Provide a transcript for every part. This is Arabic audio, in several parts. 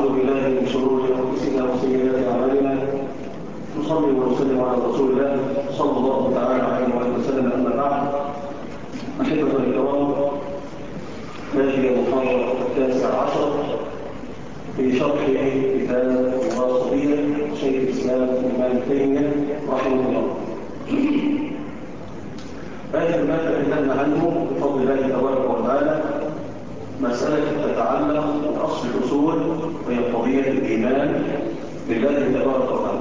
ونعوذ بالله من شرور انفسنا وسيئات اعمالنا. نصلي ونسلم على رسول الله صلى الله تعالى عليه وآله وسلم. اما بعد، احبه الكرام، هذه المحاضره 19 في شرح كتاب الواسطيه شيخ الاسلام ابن تيميه رحمه الله. هذه الماده تكلمنا عنه بفضل الله تبارك وتعالى مسألة تتعلق بأصل الأصول وهي قضية الإيمان بالله تبارك وتعالى.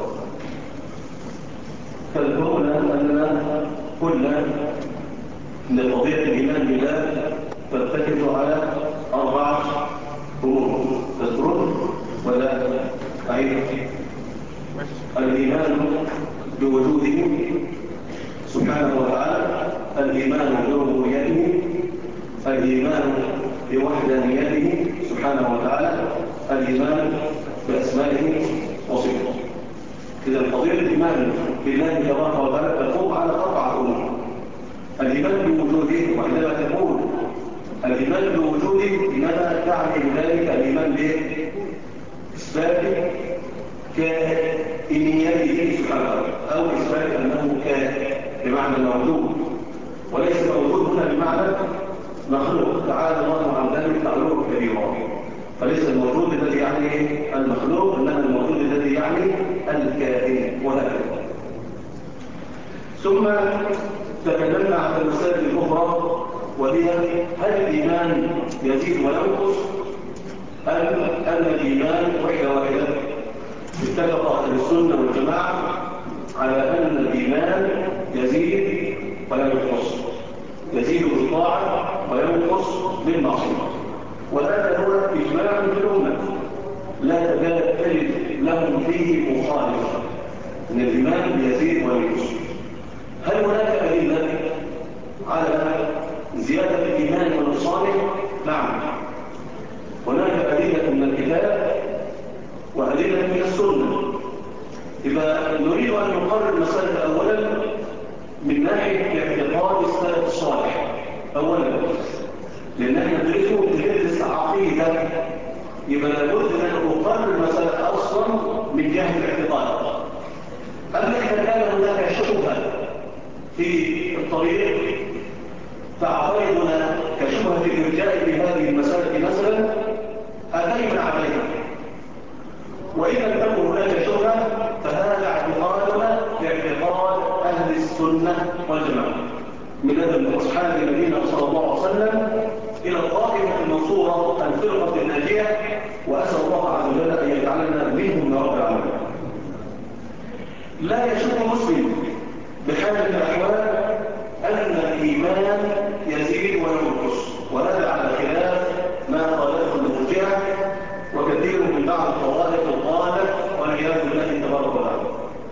فالقولنا أننا قلنا أن قضية الإيمان بالله ترتكز على 4 أمور. تذكرون ولا أعيد؟ الإيمان بوجوده سبحانه وتعالى، الإيمان بربوبيته، الإيمان بوحدانيته سبحانه وتعالى، الإيمان بأسمائه وصفاته. إذا قضية الإيمان بالله تبارك وتعالى تقوم على 4 أمور. الإيمان بوجوده، وعندما تقول الإيمان بوجوده إنما تعني بذلك الإيمان بإثبات كائنيته سبحانه وتعالى، أو إثبات أنه كائن بمعنى موجود، وليس موجود هنا بمعنى مخلوق. تعالى الله عن ذلك تعلق كبيرا. فليس الموجود الذي يعني المخلوق، انما الموجود الذي يعني الكائن، وهكذا. ثم تكلمنا عن المسائل الاخرى، وهي هل الايمان يزيد وينقص ام ان الايمان وحده واحده؟ اتفق اهل السنه والجماعه على ان الايمان يزيد وينقص، يزيد بالطاعة وينقص بالمعصية، وهذا هو إجماع في الأمة لا تزال تجد لهم فيه مخالفة، أن الإيمان يزيد وينقص. هل هناك أدلة على زيادة الإيمان ونقصانه؟ نعم، هناك أدلة من الكتاب وأدلة من السنة. إذا نريد أن نقرر المسألة أولا من ناحية اعتقاد السلف الصالح أولا، لأن احنا ندرس عقيدة، يبقى لابد أن نقرر المسألة أصلا من جهة الاعتقاد. أما إذا كان هناك شبهة في الطريق فعقائدنا كشبهة الإرجاء بهذه المسألة مثلا أتينا عليها، وإذا لم تكن هناك شبهة فهذا اعتقادنا باعتقاد أهل السنة والجماعة من هذا أصحاب النبي صلى الله عليه وسلم إلى الطائفة المنصورة الفرقة الناجية، وأسأل الله عز وجل أن يجعلنا منهم يا رب العالمين. لا يشك مسلم بحال من الأحوال أن الإيمان يزيد وينقص، وهذا على خلاف ما قاله المرجئة وكثير من بعض الطوائف الضالة والعياذ بالله تبارك وتعالى.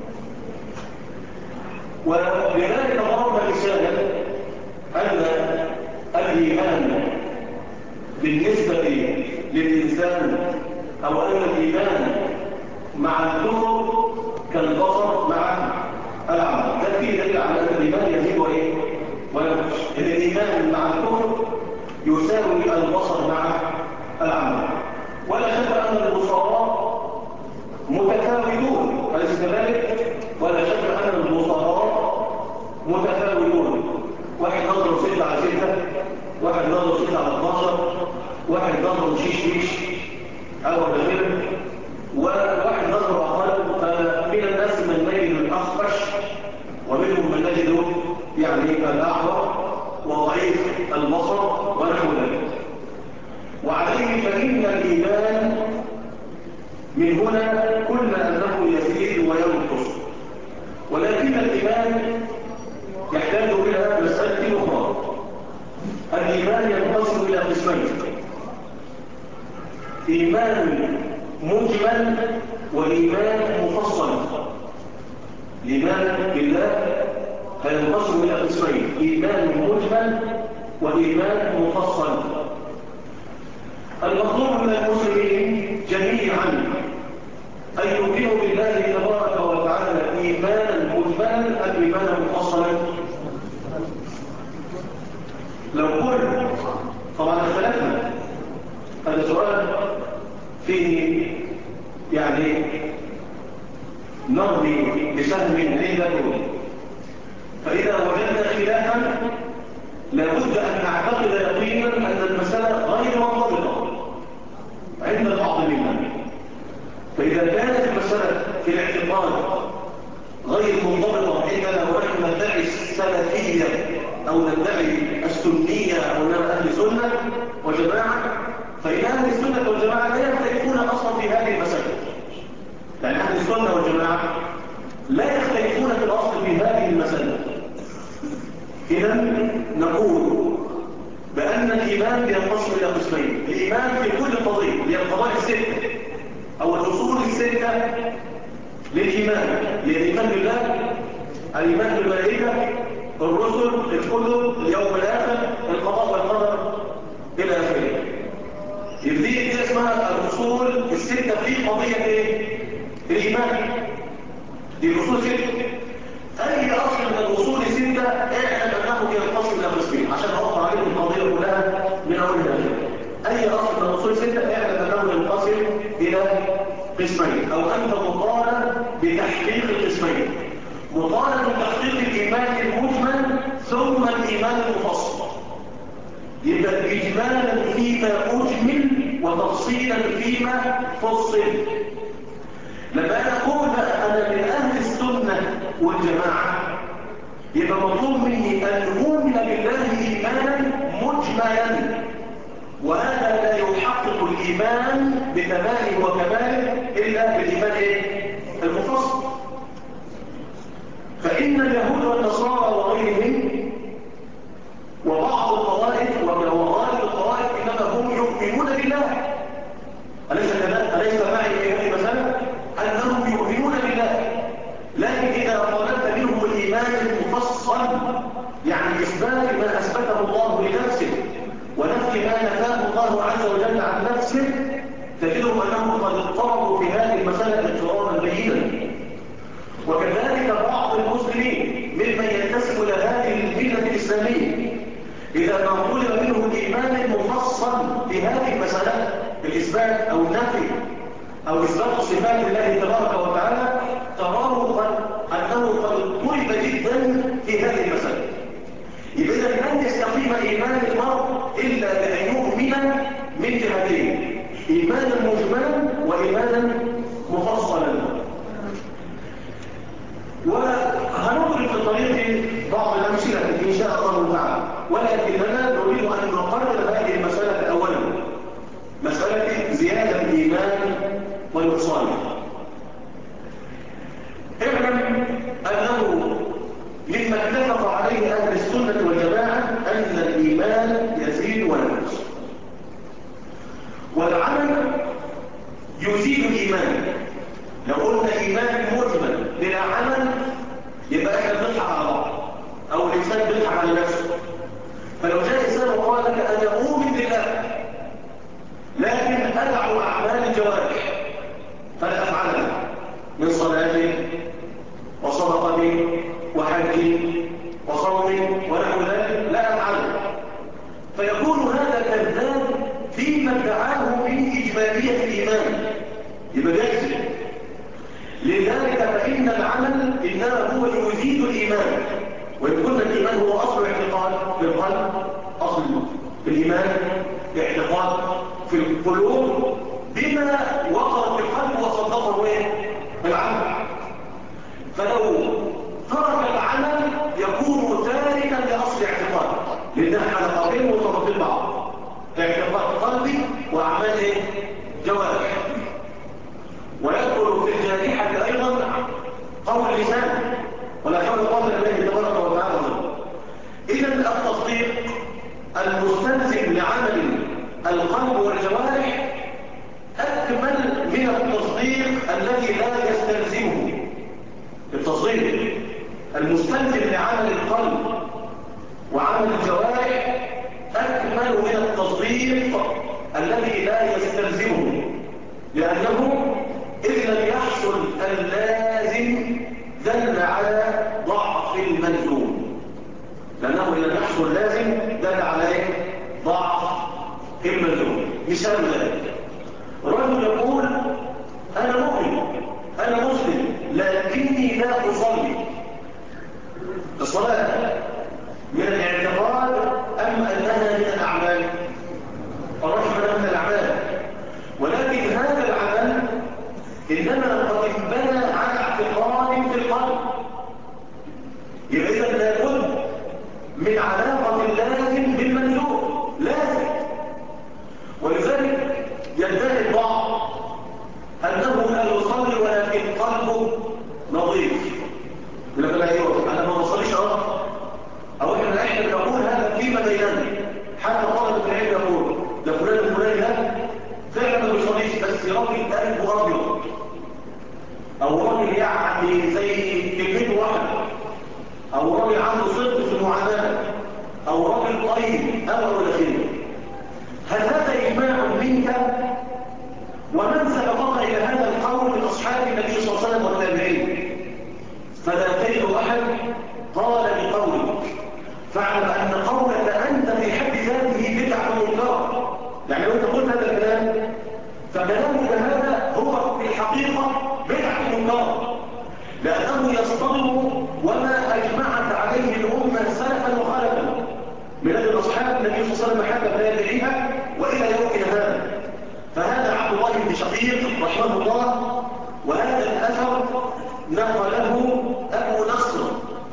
ولذلك ضرب مثالا أن الإيمان بالنسبة للإنسان، أو أن الإيمان مع الكفر كالبصر مع العمى. ده فيه دليل على أن الإيمان يزيد وينقص. إن الإيمان مع الكفر يساوي البصر مع العمى، ولا شك أن البصراء متفاوتون، أليس كذلك؟ ولا شك أن البصراء متفاوتون. واحد نظره 6/6، واحد نظره 6/12، واحد نظره شيش أو غيره، وواحد نظره أقل. فمن الناس من نجد الأخفش، ومنهم من نجد يعني الأعور وضعيف البصر ونحو ذلك. وعليه فإن الإيمان من هنا قلنا أنه يزيد وينقص، ولكن الإيمان يحتاج إلى مسألة أخرى. الإيمان ينقسم إلى قسمين: إيمان مجمل وإيمان مفصل. الإيمان بالله ينقسم إلى قسمين: إيمان مجمل وإيمان مفصل. المطلوب من المسلمين جميعا أن يؤمنوا بالله تبارك وتعالى إيمانا مجملا أم إيمانا مفصلا. لو قلت طبعا اختلفنا، هذا سؤال فيه يعني نرمي بسهم عندكم، فإذا وجدنا خلافا لابد أن نعتقد يقينا أن المسألة غير منضبطة عند البعض منا. فإذا كانت المسألة في الاعتقاد غير منضبطة عندنا ونحن ندعي السلفية أو ندعي السنية أو أهل سنة وجماعة، فإن أهل السنة والجماعة لا يختلفون أصلا في هذه المسألة. يعني أهل السنة والجماعة لا يختلفون في الأصل في هذه المسألة. إذا نقول بأن الإيمان ينقسم إلى قسمين: الإيمان في كل قضية، هي القضايا الستة أو الأصول الستة للإيمان، هي الإيمان بالله، الإيمان بالملائكة، الرسل، الكتب، اليوم الآخر، القضاء والقدر إلى آخره. دي اسمها الأصول الستة في قضية إيه؟ الإيمان. دي الأصول ستة. أي أصل من الأصول الستة اعلم أنه ينقسم إلى قسمين عشان أوضح عليكم القضية كلها من أولها. أي أصل من الأصول الستة اعلم أنه ينقسم إلى قسمين، أو أنت مطالب بتحقيق القسمين: مطالب بتحقيق الإيمان المجمل ثم الإيمان المفصل. يبقى إجمالا فيما أجمل وتفصيلا فيما فصل. لما أنا أقول أنا من أهل السنة والجماعة يبقى مطلوب مني أن أؤمن بالله إيمانا مجملا، وهذا لا يحقق الإيمان بتمامه وكماله إلا بالإيمان المفصل. فإن اليهود والنصارى وغيرهم وبعض الطوائف وغالب الطوائف إنما هم يؤمنون بالله. أليس معي في هذه المسألة؟ أنهم يؤمنون بالله، لكن إذا طلبت منهم الإيمان المفصل يعني إثبات ما أثبته الله لنفسه ونفي ما نفاه الله عز وجل عن نفسه، تجدهم أنهم قد اضطربوا في هذه المسألة اضطرابا بينا. وكذلك بعض المسلمين ممن ينتسب إلى هذه الملة الإسلامية إذا ما طلب منهم الإيمان المفصل في هذه المسألة الإثبات أو النفي أو إثبات صفات الله تبارك وتعالى، تراه أنه قد اضطرب جدا في هذه المسألة. يبقى لن يستقيم إيمان المرء إلا بأن يؤمن من جهتين: إيمانا مجملا وإيمانا مفصلا. وهنضرب في طريق بعض الأمثلة إن شاء الله تعالى، ولكننا نريد أن نقرر هذه المسألة أولا، مسألة زيادة الإيمان ونقصانه. اعلم أنه مما اتفق عليه أهل السنة والجماعة أن الإيمان يزيد وينقص، والعمل يزيد الإيمان. لو قلنا إيمان مجمل بلا عمل يبقى احنا بنضحك على بعض أو الإنسان بيضحك على نفسه. فلو جاء إنسان وقال لك أنا أؤمن بالله لكن أدعو أعمال الجوارح فلا أفعلها من صلاة وصدقة وحج وصوم ونحو ذلك لا أفعلها، فيكون هذا كذاب فيما ادعاه من إجمالية الإيمان، يبقى بيكذب. لذلك فإن العمل إنما هو يزيد الإيمان، ويكون الإيمان هو أصل اعتقاد في القلب، أصل في الإيمان اعتقاد في القلوب بما وقر في القلب وصدقه العمل. فلو ترك العمل يكون تاركا لأصل اعتقاد، لأنها حلقتين مرتبطين بعض: اعتقاد قلبي وأعمال جوارح. ويدخل في الجارحة أيضا قول اللسان ولا حول ولا قوة إلا بالله تبارك وتعالى. إذا التصديق المستلزم لعمل القلب والجوارح أكمل من التصديق الذي لا يستلزمه. التصديق المستلزم لعمل القلب وعمل الجوارح أكمل من التصديق الذي لا يستلزمه، لأنه إذ لم يحصل اللازم دل على ضعف الملزوم، لأنه إذا لم يحصل لازم دل على ضعف الملزوم. مثال ذلك: رجل بس راجل قلبه ابيض، او راجل يعني زي كلمته واحده، او راجل عنده صدق في المعامله، او راجل طيب او الى اخره. هل هذا اجماع منك؟ ومن سبقك الى هذا القول من اصحاب النبي صلى الله عليه وسلم والتابعين؟ فلا تجد احد قال بقولك، فاعلم ان قولك انت في حد ذاته بدعه منكره. يعني لو انت قلت هذا الكلام فكلامك هذا هو في الحقيقه بدعه منكره، لانه يصطدم وما اجمعت عليه الامه سلفا وخلفا من اجل اصحاب النبي صلى الله عليه وسلم حتى تابعيها والى يومنا هذا. فهذا عبد الله بن شقيق رحمه الله، وهذا الاثر نقله ابو نصر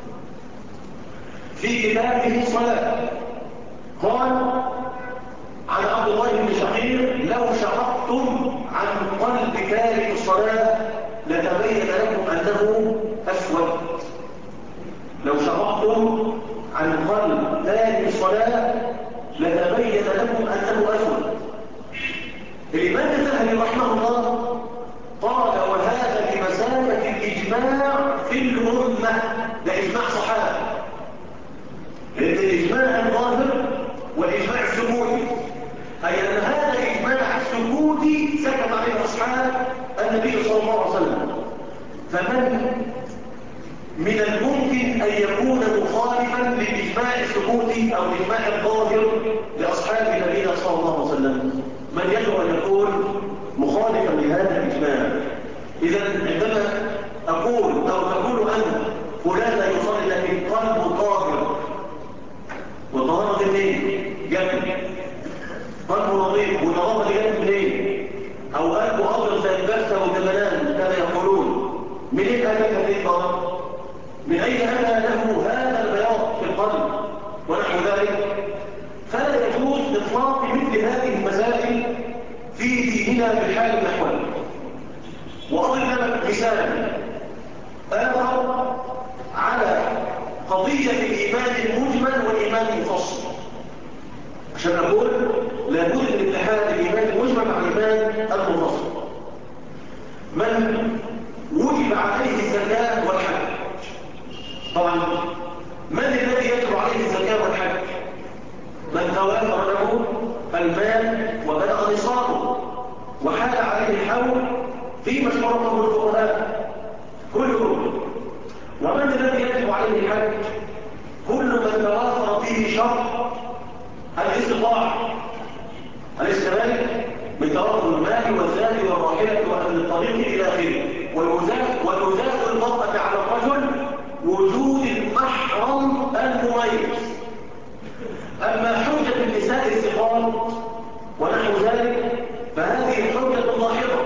في كتابه الصلاه. قال عن عبد الله بن شقيق: لو شققتم عن قلب تارك الصلاه لتبين لكم انه اسود. لو شققتم عن قلب تارك الصلاه لتبين لكم انه اسود. الإمام الذهبي رحمه الله قال: وهذا بمثابة الإجماع في الأمة. ده إجماع صحابة، لأن الإجماع الظاهر والإجماع السكوتي، أي أن هذا الإجماع السكوتي سكت عليه أصحاب النبي صلى الله عليه وسلم. فمن من الممكن أن يكون مخالفا للإجماع السكوتي أو الإجماع الظاهر لأصحاب النبي صلى الله عليه وسلم؟ من يجب أن يكون مخالفا لهذا الإجماع؟ إذا عندما أقول أو تقول أن فلان لا يصلي لكن قلبه طاهر، وطهارة منين؟ جنب قلبه نظيف، وطهارة جنب منين؟ أو قلبه أبيض زي البرسة والجملان كما يقولون، منين أتت هذه الطهارة؟ من أين أتى له هذا البياض في القلب ونحو ذلك؟ فلا يجوز إطلاق مثل هذه المسائل في ديننا بحال من الأحوال. وأضرب لك مثالا آخر على قضية الإيمان المجمل والإيمان المفصل، عشان أقول لابد من اتحاد الإيمان المجمل مع الإيمان المفصل. من وجب عليه الزكاة والحج، طبعا من الذي يجب عليه الزكاة والحج؟ من توافر له المال وبلغ نصابه وحال عليه الحول في مشورته الفقهاء كلهم. ومن الذي يجب عليه الحج؟ كل من توافر فيه شرط الاستطاعة، أليس كذلك؟ من توافر المال والزاد والراحلة وأهل الطريق إلى آخره. ويزاد المرأة على الرجل وجود المحرم المميز. أما حجة النساء الثقات ونحو ذلك فهذه حجة ظاهرة.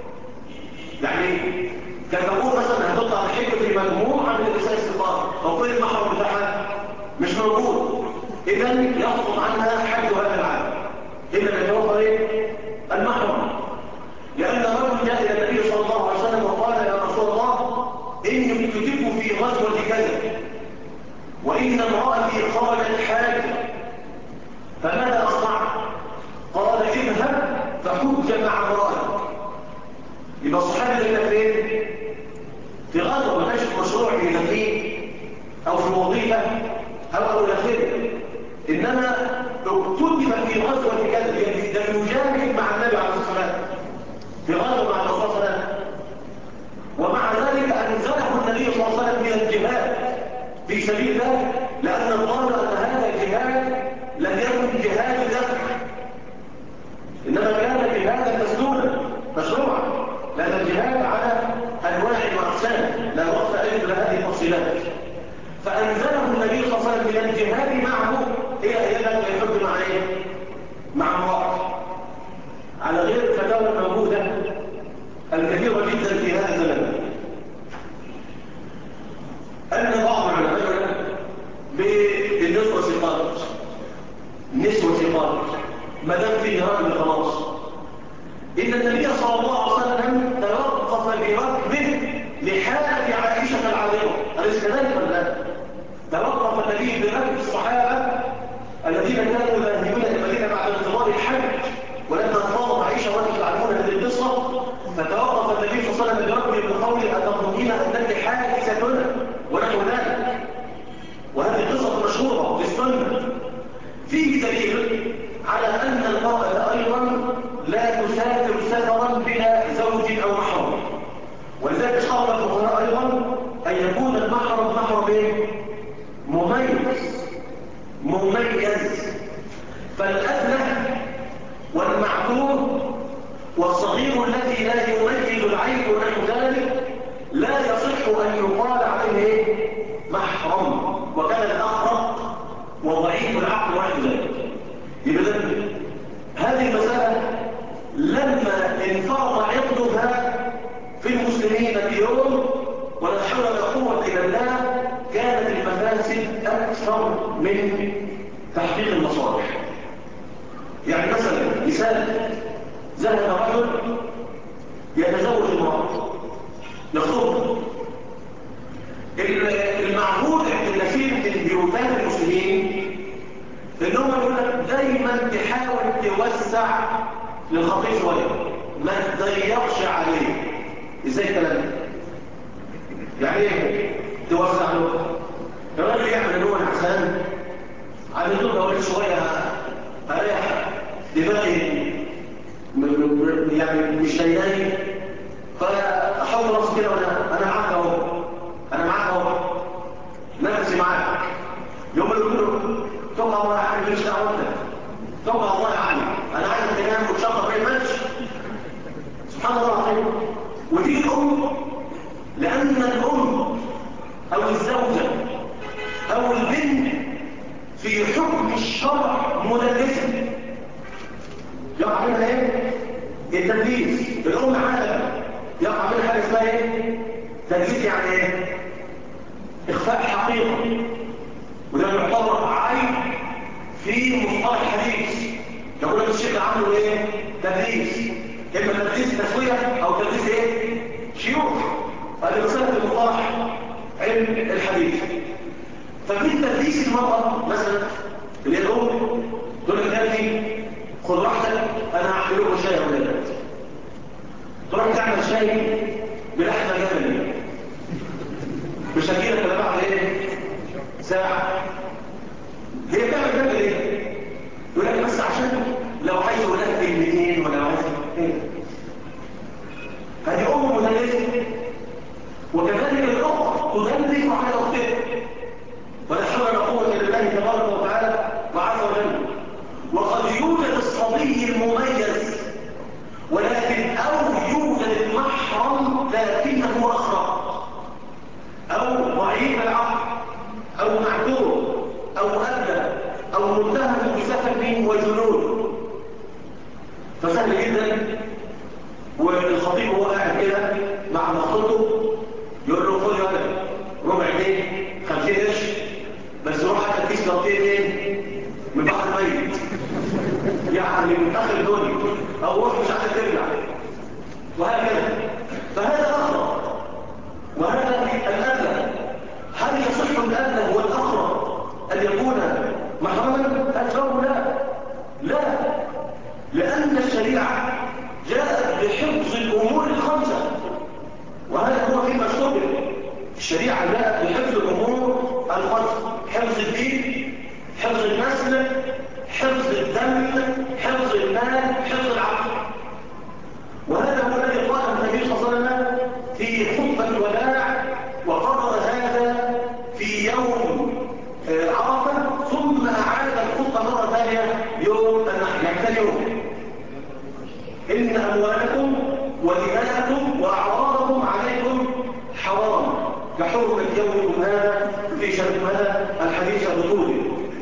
يعني كان تقول مثلا هتطلع الحجة في مجموعة من النساء الثقات، أو كل المحرم بتاعها مش موجود، إذا يسقط عنها حج هذا العام إلا يتوفر المحرم. لأن رجل جاء إلى النبي صلى الله عليه وسلم وقال: يا رسول الله، إني كتبت في غزوة كذا، وإن امرأتي خرجت حاجة، فماذا أصنع؟ قال: اذهب فحج مع امرأتك. يبقى الصحابي ده فين؟ في غزوة، ما كانش في مشروع في تدريب أو في وظيفة أو إلى آخره، إنما اكتتب في غزوة كذا، ده يجاهد مع النبي عليه الصلاة والسلام في غزوة مع الرسول صلى الله عليه وسلم. ومع ذلك أنزله النبي صلى الله عليه وسلم من الجهاد في سبيل الله، لأن الظاهر أن هذا الجهاد لم يكن جهاد دفع، إنما كان جهادا مشروعا، لأن الجهاد على أنواع وأقسام لا وقت أجد لهذه التفصيلات. فأنزله النبي صلى الله عليه وسلم من الجهاد معه إلى أن يحج مع إيه؟ مع امرأة، على غير الفتاوى الموجودة الكثيرة جدا في هذا الزمن. أن بعض العلماء بالنسبة ثقات، النسوة ثقات، ما دام في راجل خلاص. إن النبي صلى الله عليه وسلم توقف بركبه لحالة عائشة العظيمة، أليس كذلك ولا لا؟ توقف النبي بركب الصحابة الذين كانوا ذاهبون إلى المدينة بعد انتظار الحج، ولما فاضت عائشة وانتم تعلمون هذه القصة ولذلك شرط الفقهاء أيضا أن يكون المحرم إيه؟ مميز. فالأبله والمعذور والصغير الذي لا يميز العيب ونحو ذلك لا يصح أن يقال عليه إيه؟ محرم، وكان الأقرب وضعيف العقل ونحو ذلك. يبقى هذه المسألة لما انفرض عقدها في المسلمين اليوم ولا حول ولا قوة إلا بالله كانت المفاسد أكثر من تحقيق المصالح. يعني مثلا مثال، ذهب رجل يتزوج امرأة يخطبها. المعهود عند كثير من بيوتات المسلمين انهم يقول لك دايما تحاول توسع للخطيب شويه، ما تضيقش عليه. ازاي الكلام ده؟ يعني ايه توسع له؟ الراجل يعمل ان هو نعسان عامل له جوال شويه اريح دماغي يعني مش شايلاني، فاحط راسي كده وانا معاك اهو نفسي معاك. يوم يقول له طبعا الله يعني مش دعوتك، طبعا الله يعني انا عايز تنام وتشرب ما يمنش. سبحان الله العظيم. ودي الام، لان الام او الزوجه او البنت في حكم الشرع مدلسه يقع منها ايه؟ التدليس. الام عادة يقع منها حاجه اسمها ايه؟ تدليس. يعني ايه؟ اخفاء حقيقه، وده يعتبر عيب في مصطلح الحديث. يقول لك الشيخ عنده ايه؟ تدليس، اما تدليس تسويه او تدليس ايه؟ شيوخ. هذه مساله في مصطلح علم الحديث. فمن تدليس المراه مثلا اللي هي الام تقول لك هاتي خد راحتك انا هعمل لكم شاي يا ولاد، تروح تعمل شاي بلحمه جملي مش هجيلك الا بعد ايه؟ ساعه. هي بتعمل كده ليه؟ يقول لك بس عشان لو عايز يقول لك كلمتين ولا عايز ايه؟ هذه ام مدلسه، وكذلك الاخت تدلس على اختها، ولا حول ولا قوه الا بالله تبارك وتعالى وعز وجل. وقد يوجد الصبي المميز ولكن او يوجد المحرم لكنه اخرق او ضعيف العقل او معذور او أبدا او متهم بسفك وجنون. فسهل جدا. والخطيب هو قاعد كده مع مخطوطه يقول له خد يا ولد ربع جنيه 50 قرش بس روح حتى كيس لطيف ايه من بحر الميت يعني من اخر الدنيا، او روح مش عايز ترجع، وهكذا. فهذا اخرى وهذا الادلى. هل يصح الادلى والاخرى ان يكون محرما؟ الجواب لا، لان الشريعه جاءت بحفظ الامور الخمسه، وهذا هو فيما اشتبه. الشريعه جاءت بحفظ الامور الخمسه: حفظ الدين، حفظ النسل، حفظ الدم، حفظ المال، حفظ العقل. وهذا هو الذي قال النبي صلى الله عليه وسلم في خطبه الوداع، وقرر هذا في يوم عرفه، ثم اعاد الخطبه مره ثانيه يوم النحر، يعني ثاني يوم: ان اموالكم ودماءكم واعراضكم عليكم حرام كحرمه يومكم هذا في شهركم هذا الحديث بطوله.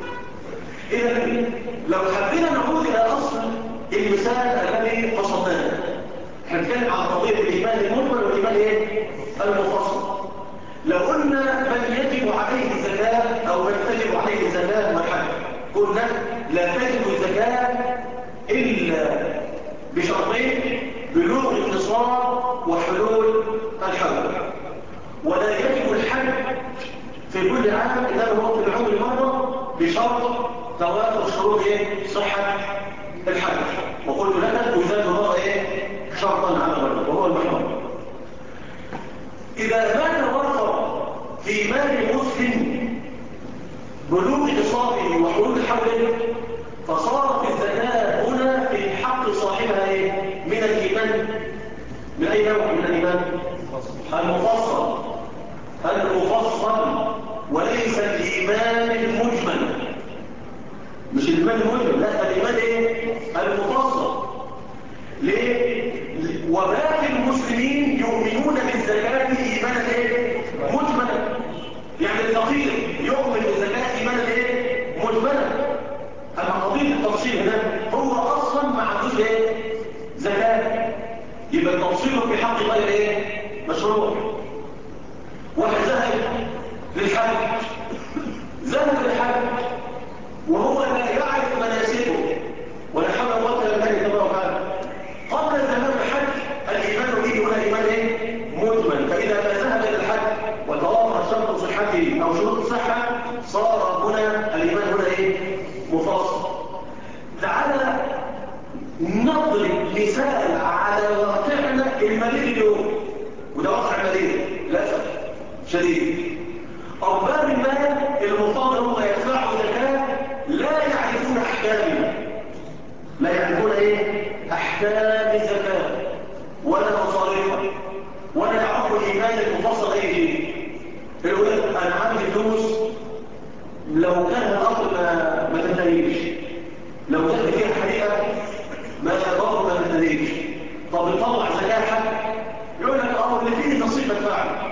إذا لو حبينا نعود إلى أصل المثال الذي قصدناه، هنتكلم عن قضية الإيمان المجمل والإيمان المفصل. لو قلنا من يجب عليه الزكاة أو من تجب عليه الزكاة والحج، قلنا لا تجب الزكاة إلا بشرطين: بلوغ النصاب وحلول الحول. ولا يجب الحج في كل عام إذا هو في العمر مرة بشرط توافر شروط صحة الحج. وقلت لك يزاد مرة شرطا على غيره وهو المحرم. إذا مات ورثة في مال مسلم بلوغ نصابه وحلول الحول، فصارت الزكاة هنا في حق صاحبها من الإيمان. من أي نوع من الإيمان؟ المفصل وليس الإيمان المجمل. مش الإيمان المجمل، لا، الإيمان ايه؟ المفصل. ليه؟ وباقي المسلمين يؤمنون بالزكاة إيمانا ايه؟ مجملا. يعني الفقير يؤمن بالزكاة إيمانا ايه؟ مجملا. أما قضية التفصيل هنا هو أصلا ما عندوش ايه؟ زكاة. يبقى التفصيل في حق غير ايه؟ مشروع. واحد ذهب للحج وهو لا يعرف مناسكه ولا حول ولا قوة إلا بالله تعالى. قبل ذهاب الحج الإيمان به هنا إيمان ايه؟ مجمل. فإذا ما ذهب إلى الحج وتوافر شرط صحته أو شروط الصحة صار هنا الإيمان هنا ايه؟ مفصل. تعالى نضرب مثال على واقعنا المالي اليوم، وده واقع مالي للأسف شديد. أرباب المال المفاضل هم يدفعوا زكاة لا يعرفون أحكامها، لا يعرفون ايه؟ أحكام الزكاة ولا مصاريفها ولا يعرفوا الإيمان المفصل أي شيء. يقول لك أنا عندي فلوس لو كان الأمر ما تنتهيش، لو كان فيها حقيقة ما يضر ما تنتهيش. طب نطلع زكاة حق، يقول لك اللي فيه نصيب الفاعل.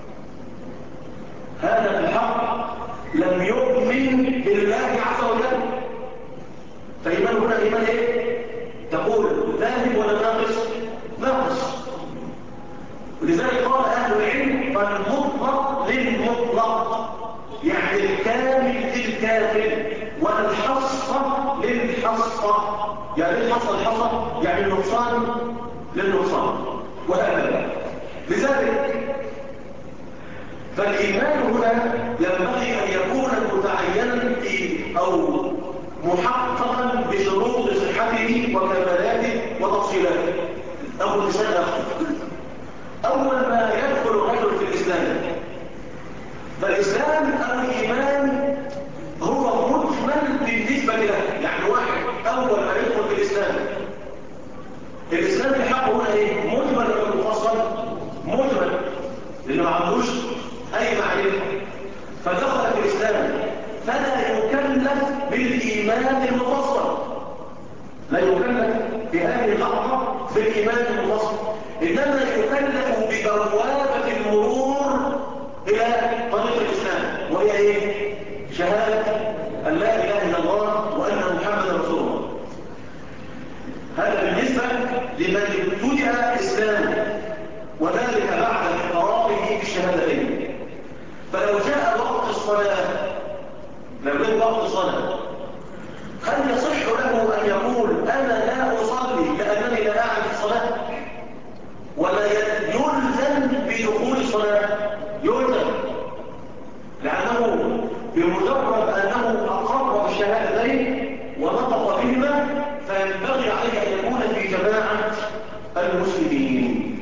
هذا في الحق لم يؤمن بالله عز وجل. فإيمان هنا إيمان إيه؟ تقول ذاهب ولا ناقص؟ ناقص. ولذلك قال أهل العلم فالمطلق للمطلق، يعني الكامل للكامل، والحصة للحصة. يعني الحصة للحصة، يعني النقصان للنقصان، وهكذا. لذلك فالإيمان هنا ينبغي أن يكون متعينا أو محققا بشروط صحته وكمالاته وتفصيلاته. أول مثال آخر، أول ما يدخل الرجل في الإسلام، فالإسلام أو الإيمان هو مجمل بالنسبة له. يعني واحد أول ما يدخل في الإسلام، الإسلام في حقه هنا إيه؟ مجمل ولا مفصل؟ مجمل، لأنه ما عندوش أي معرفة، فدخل في الإسلام فلا يكلف بالإيمان المفصل، لا يكلف في هذه اللحظة بالإيمان المفصل، إنما يكلف ببوابة المرور إلى طريق الإسلام، وهي إيه؟ شهادة أن لا إله إلا الله وأن محمدا رسول الله. هذا بالنسبة لمن ابتدأ إسلامه، وذلك بعد اقراره بالشهادتين. فلو جاء وقت الصلاة، لو جاء وقت الصلاة، هل يصح له أن يقول أنا لا أصلي لأنني لا أعرف الصلاة؟ ولا يلزم بدخول الصلاة؟ يلزم، لأنه بمجرد أنه أقر بالشهادتين ونطق بهما فينبغي عليه أن يكون في جماعة المسلمين،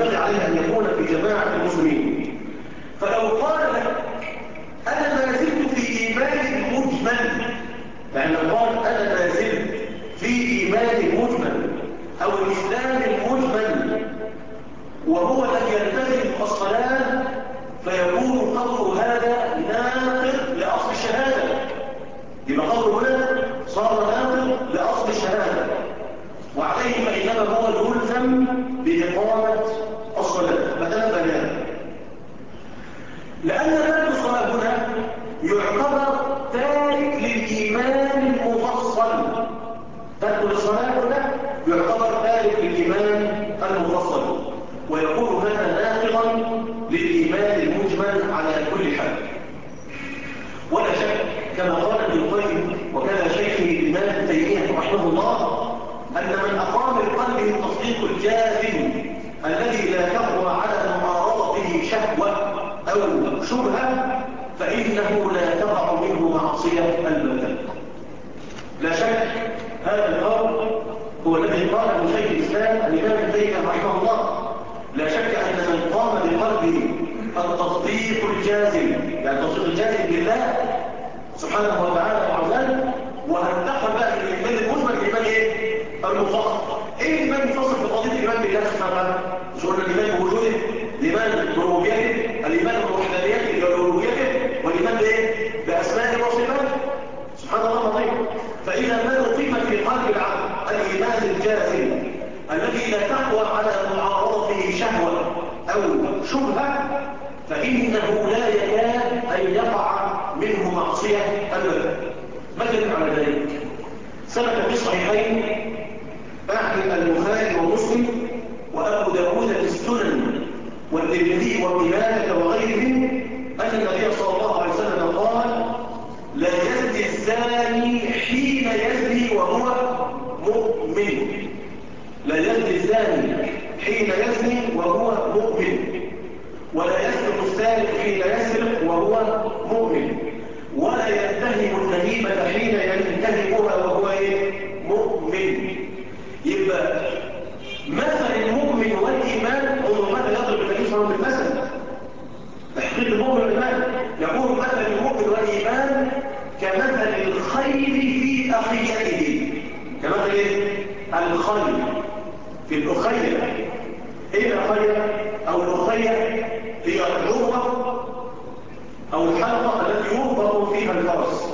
فلو قال لك أنا ما زلت في إيمان مجمل، يعني لو قال أنا ما زلت في إيمان مجمل أو الإسلام المجمل وهو لم يلتزم الصلاة، فيكون قول هذا ناقض لأصل الشهادة. يبقى قول هنا صار ناقض لأصل الشهادة، وعليه فإنما هو يلزم بإقامة الصلاة. مثلا بيان، لأن ترك الصلاة هنا يعتبر تارك للإيمان المفصل. ترك الصلاة هنا يعتبر تارك للإيمان المفصل، ويكون هذا ناقضا للإيمان المجمل على كل حال. ولا شك كما قال ابن القيم وكان شيخه الإمام تيمية رحمه الله أن من أقام بقلبه التصديق الجازم الذي لا تقوى على معارضته شهوة أو شبهة فإنه لا تقع منه معصية البتة. لا شك هذا القول هو الذي قاله شيخ الإسلام الإمام تيمية رحمه الله. لا شك أن من قام بقلبه التصديق الجازم، يعني التصديق الجازم بالله سبحانه وتعالى وعزاله، وهنتقل بقى من الإيمان المجمل الإيمان إيه؟ المفصل. إيه الإيمان المفصل في قضية الإيمان بالله سبحانه وتعالى؟ مش قلنا الإيمان بوجوده؟ الإيمان بربوبيته، الإيمان بوحدانيته وألوهيته، والإيمان بإيه؟ بأسمائه وصفاته. سبحان الله العظيم. فإذا ما أقيمت في قلب العبد الإيمان الجازم الذي لا تقوى على معارضته شهوة أو شبهة، فإنه لا يكاد أن يقع منه معصية أبدا. مثل على ذلك ثبت في الصحيحين عن البخاري ومسلم وأبو داود في السنن والترمذي وابن ماجه وغيرهم أن النبي صلى الله عليه وسلم قال: لا يزني الزاني حين يزني وهو مؤمن. لا يزني الزاني حين يزني وهو مؤمن، ولا يسرق السارق حين يسرق وهو مؤمن، ولا يتهم النهيمة حين ينتهبها وهو مؤمن. يبقى مثل المؤمن والإيمان هو ماذا يضرب النبي صلى الله عليه وسلم بالمثل تحقيق المؤمن والإيمان. يقول مثل المؤمن والإيمان كمثل الخيل في أخيته، كمثل الخيل في الأخية. ايه الأخية أو الأخية؟ هي العروة أو الحلقة التي يربط فيها الفرس.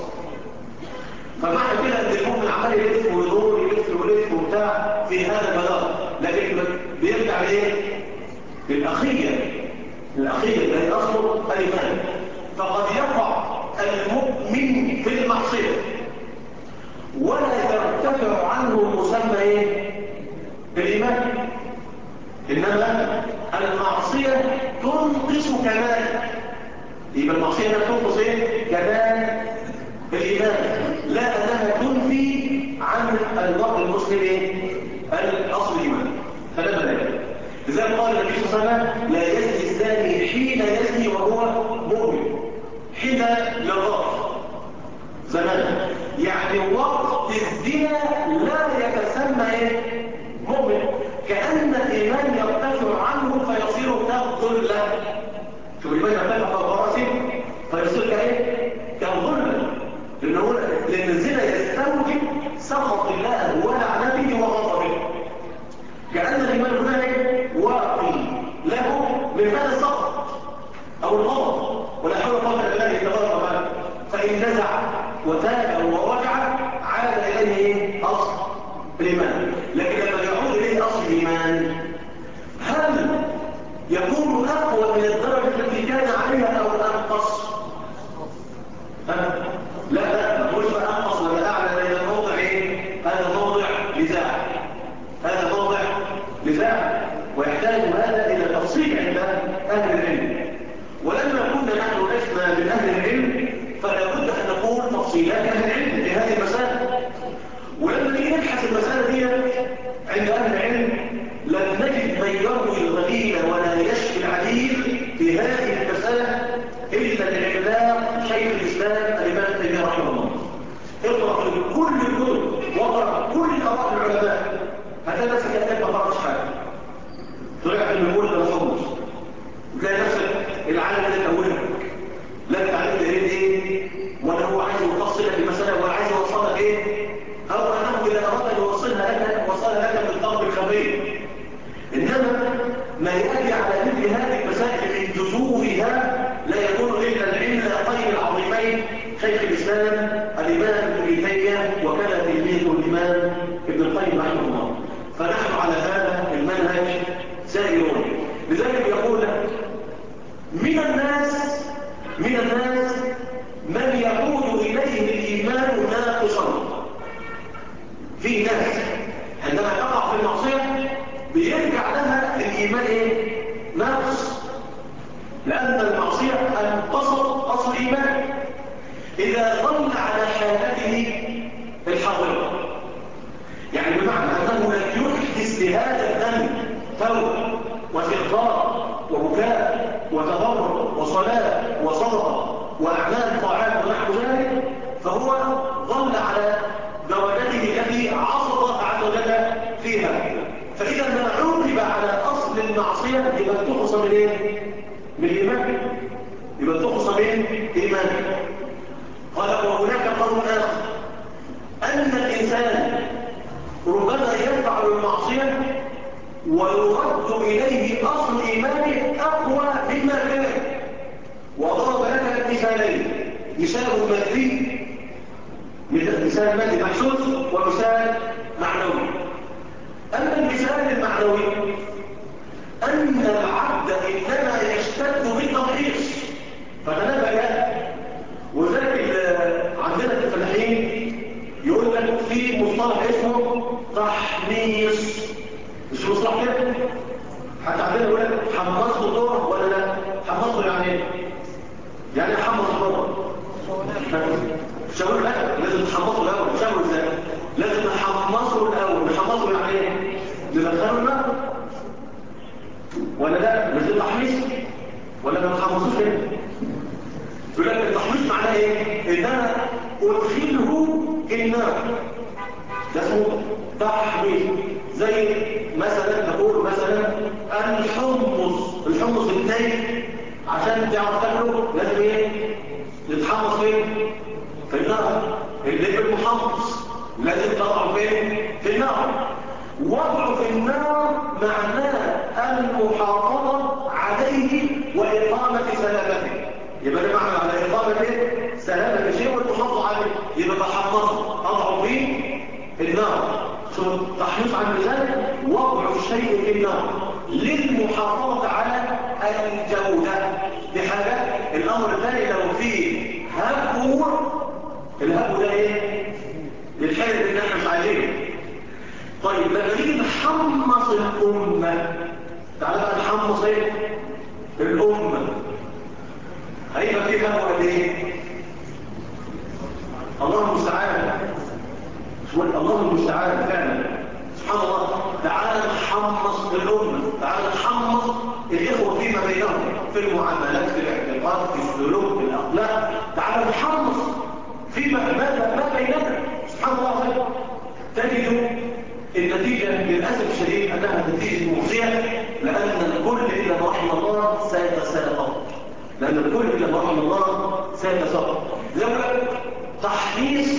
فمعنى كده ان المؤمن عمال يلف ويدور يلف ويلف وبتاع في هذا المدار، لكن بيرجع لايه؟ للأخية. الأخية التي أصله الإيمان. فقد يقع المؤمن في المعصية ولا يرتفع عنه مسمى ايه؟ الإيمان. إنما المعصية تنقص كمال. يبقى المعصية تنقص ايه؟ كمال الإيمان، لا أنها تنفي عن المرء المسلم الأصل الإيمان. فلما ذلك لذلك قال النبي صلى الله عليه وسلم: لا يزني الزاني حين يزني وهو مؤمن. حين لغاية زمان، يعني وقت الزنا لا يتسمى مؤمن، كأن الإيمان يرتفع عنه فيصير كالظلة. شوف الإيمان يرتفع فوق رأسه فيصير كالظلة، لأن الزنا يستوجب سخط الله ولعنته وغضبه. كأن الإيمان هناك واقي له من هذا السخط أو الغضب، ولا حول ولا قوة إلا بالله تبارك وتعالى. فإن نزع وتاب ورجع عاد إليه أصل الإيمان. لكن لما يعود إليه أصل الإيمان، هل يكون أقوى من الدرجة التي كان عليها أو أنقص؟ لا مش أنقص ولا أعلى. هذا موضع هذا موضع نزاع، هذا موضع نزاع، ويحتاج هذا إلى تفصيل عند أهل العلم. ولما كنا نحن لسنا من أهل العلم فلا بد أن نقول تفصيلات أهل العلم في هذه المسائل. ولما نيجي نبحث المسألة دي عند أهل العلم لن نجد من يروي الغليل ولا يشفي العليل في هذه المسألة إلا العلماء شيخ الإسلام الإمام ابن تيمية رحمه الله. اقرأ في كل الكتب واقرأ كل آراء العلماء، هذا نفسك أنك ما قرأتش حاجة. طلعت من كل ده مخلص وتلاقي نفسك العالم اللي تأولها لا تعلم ايه ولا هو عايز يوصلك المسألة ولا عايز يوصلك أو أنه إذا أراد أن وصلها لك بالطرف الخبير. إنما ما يأتي على مثل هذه المسائل من جذورها لا يكون إلا العلمين العظيمين شيخ الإسلام الإمام ابن تيمية وكان تلميذه الإمام ابن القيم رحمه الله. فنحن على هذا المنهج سائرون. لذلك يقول من الناس من يعود إليه الإيمان ناقصا. في ناس عندما تقع في المعصية بيرجع لها الإيمان ناقص، لأن المعصية انتصر أصل الإيمان إذا ظل على حالته الحاضرة. يعني بمعنى أنه لم يحدث لهذا الذنب توبة واستغفار وبكاء وتضرع وصلاة وصدقة وأعمال طاعات ونحو ذلك، فهو ظل على درجته التي عصى الله عز وجل فيها. فإذا ما عوقب على أصل المعصية يبقى تخص من من الإيمان، يبقى تخص من إيمان. قال وهناك قول آخر أن الإنسان ربما يفعل المعصية ويرد إليه أصل إيمانه أقوى مما كان. وضرب لك مثالين، مثال مادي، مثال مادي محسوس، ومثال معنوي. أما المثال المعنوي أن العبد إنما يشتد بالتمحيص. فتنبه وذلك عندنا في الفلاحين يقول لك في مصطلح اسمه تحميص. مش مصطلح كده؟ حتى عندنا يقول لك حمصه طور ولا لا؟ حمصه يعني ايه؟ يعني حمص طور. شاور لا، لازم تحمصه الاول. شاور ازاي؟ لازم نحمصه الاول. نحمصه يعني ايه؟ ندخله النار ولا لا؟ مش التحميص ولا ما نحمصوش كده؟ يقول لك التحميص معناه ايه؟ ان انا ادخله النار، ده اسمه تحميص. زي مثلا نقول مثلا الحمص الني عشان تعرف تاكله لازم ايه؟ يتحمص فين؟ في النار. اللب المحمص لازم تضعه فين؟ في النار. وضعه في النار معناه المحافظة عليه وإقامة سلامته. يبقى ده معنى على إقامة ايه؟ سلامة الشيء والمحافظة عليه. يبقى بحمصه أضعه في النار. تحميص عن ذلك وضع الشيء في النار للمحافظة على الجودة. دي حاجة. الأمر الثاني لو فيه هبو، الهبو ده ايه؟ للحالة اللي احنا مش عايزينه. طيب لما نيجي نحمص الأمة، تعالى بقى نحمص ايه؟ الأمة. هيبقى فيه هبو قد ايه؟ الله المستعان. الله المستعان فعلا. سبحان الله. تعالى نحمص الأمة، تعالى نحمص الإخوة فيما بينهم، في المعاملات، في الاعتقاد، في السلوك، في الأخلاق. تعالى نحمص فيما ما بيننا. سبحان الله. تجد النتيجة للأسف الشديد أنها نتيجة مخزية، لأن الكل إلا ما رحم الله سيتساقط. لأن الكل إلا ما رحم الله سيتساقط. لولا تحميص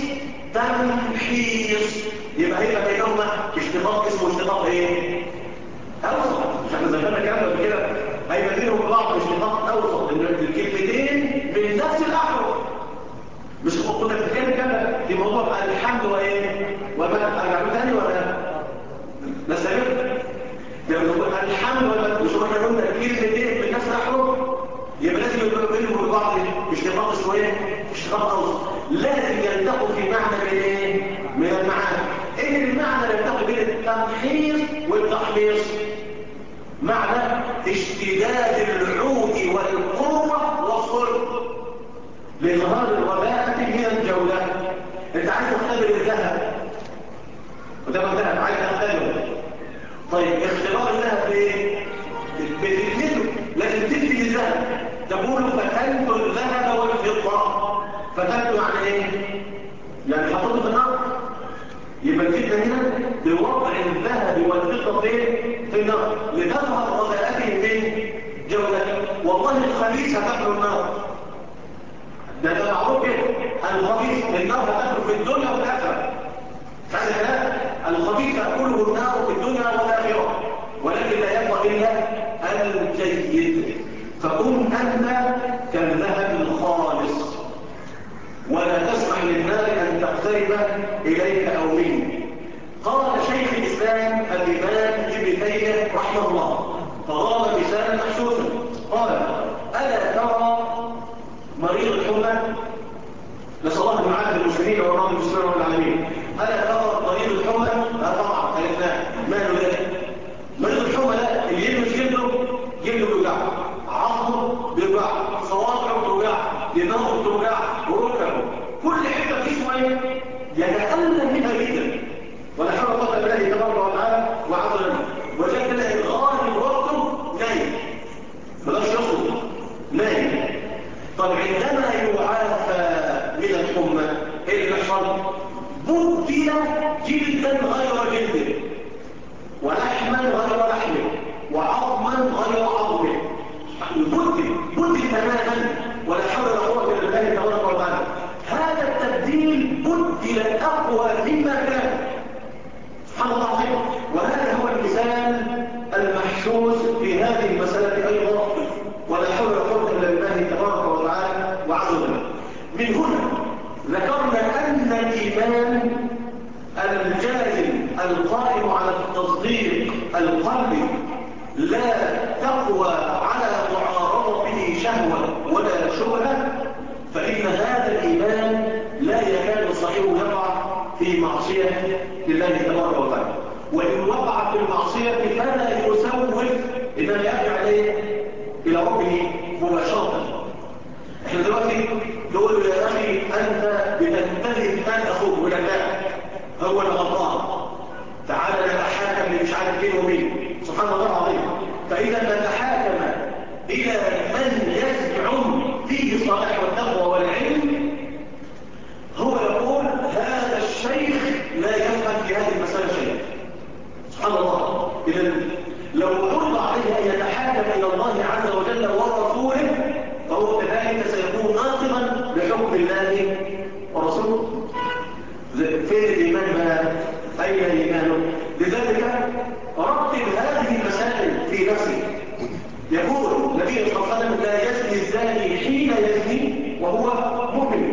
تمحيص يبقى هيبقى بينهما اشتقاق اسمه اشتقاق ايه؟ اوسط. مش احنا ذكرنا كلام قبل كده؟ هيبقى بينهم بعض اشتقاق اوسط، ان الكلمتين من نفس الاحرف. مش كنت بتتكلم كده في موضوع الحمد وايه؟ وما ارجع تاني ولا نستمر؟ يعني الحمد ولا مش احنا قلنا الكلمتين من نفس الاحرف؟ يبقى لازم يبقى بينهم البعض اشتقاق اسمه ايه؟ اشتقاق اوسط. لازم يلتقوا في معنى من ايه؟ من المعاني. ان المعنى يلتقي بين التمحيص والتحميص. معنى اشتداد العود والقوة والصلب لإظهار الوباءة من الجولة. انت عايز تختبر الذهب، وده الذهب عايز تختبره. طيب اختبار الذهب بايه؟ بتثبته. لازم تثبت الذهب. تقول فتنت الذهب والفضة. فتنت يعني ايه؟ يعني حطيته في النار. يبقى الفتنة هنا بوضع الذهب والفضة في النار لتظهر وباءته من جولته. والله الخبيث هتاكله النار. ده معروف كده. الخبيث النار هتاكله في الدنيا والآخرة. فعلا كلام. الخبيث تأكله النار في الدنيا والآخرة، ولكن لا يبقى إلا الجيد. فكن أنت كالذهب الخالص، ولا تسمح للنار أن تقترب إليك أو منك. قال شيخ الإسلام الإمام ابن تيمية رحمه الله، فضرب مثالا محسوسا. قال: ألا ترى مريض الحمى؟ نسأل الله أن يعافي المسلمين ويرحم المسلمين رب العالمين. ألا ترى مريض الحمى؟ لا طبعا عرفناه. ماله ده؟ مريض الحمى ده اللي يلمس جلده بيوجعه، عظمه بيوجعه، صوابعه بتوجعه، دماغه بتوجعه، وركبه، كل حته في جسمه يتألم منها جدا. ولا حول ولا قوة الا بالله تبارك وتعالى وعز وجل. وجد تلاقي الغالب محسوس في هذه المسألة أيضا، ولا حول ولا قوة إلا بالله تبارك وتعالى وعز وجل. من هنا ذكرنا أن الإيمان الجازم القائم على التصديق القلبي لا تقوى على معارضته شهوة ولا شبهة، فإن هذا الإيمان لا يكاد صاحبه يقع في معصية لله تبارك وتعالى، وإن وقع في المعصية فلا يسوف إنما يرجع إلى ربه مباشرة. احنا دلوقتي نقول له يا أخي أنت بتنتهي الآن أخوك ولا لا؟ هو اللي غلطان، تعالى نتحاكم اللي مش عارف مين ومين. سبحان الله العظيم. فإذا نتحاكم إلى من يزعم فيه الصلاح والتقوى والعلم، هو يقول هذا الشيخ لا يفهم في هذه المسألة شيء. سبحان الله. إذا لو عرض عليه أن يتحاكم إلى الله عز وجل ورسوله فهو كذلك سيكون ناقضا لحكم الله ورسوله. فين الإيمان بقى؟ أين الإيمان؟ لذلك رتب هذه المسائل في نفسه. يقول النبي صلى الله عليه وسلم لا يزني الزاني حين يزني وهو مؤمن.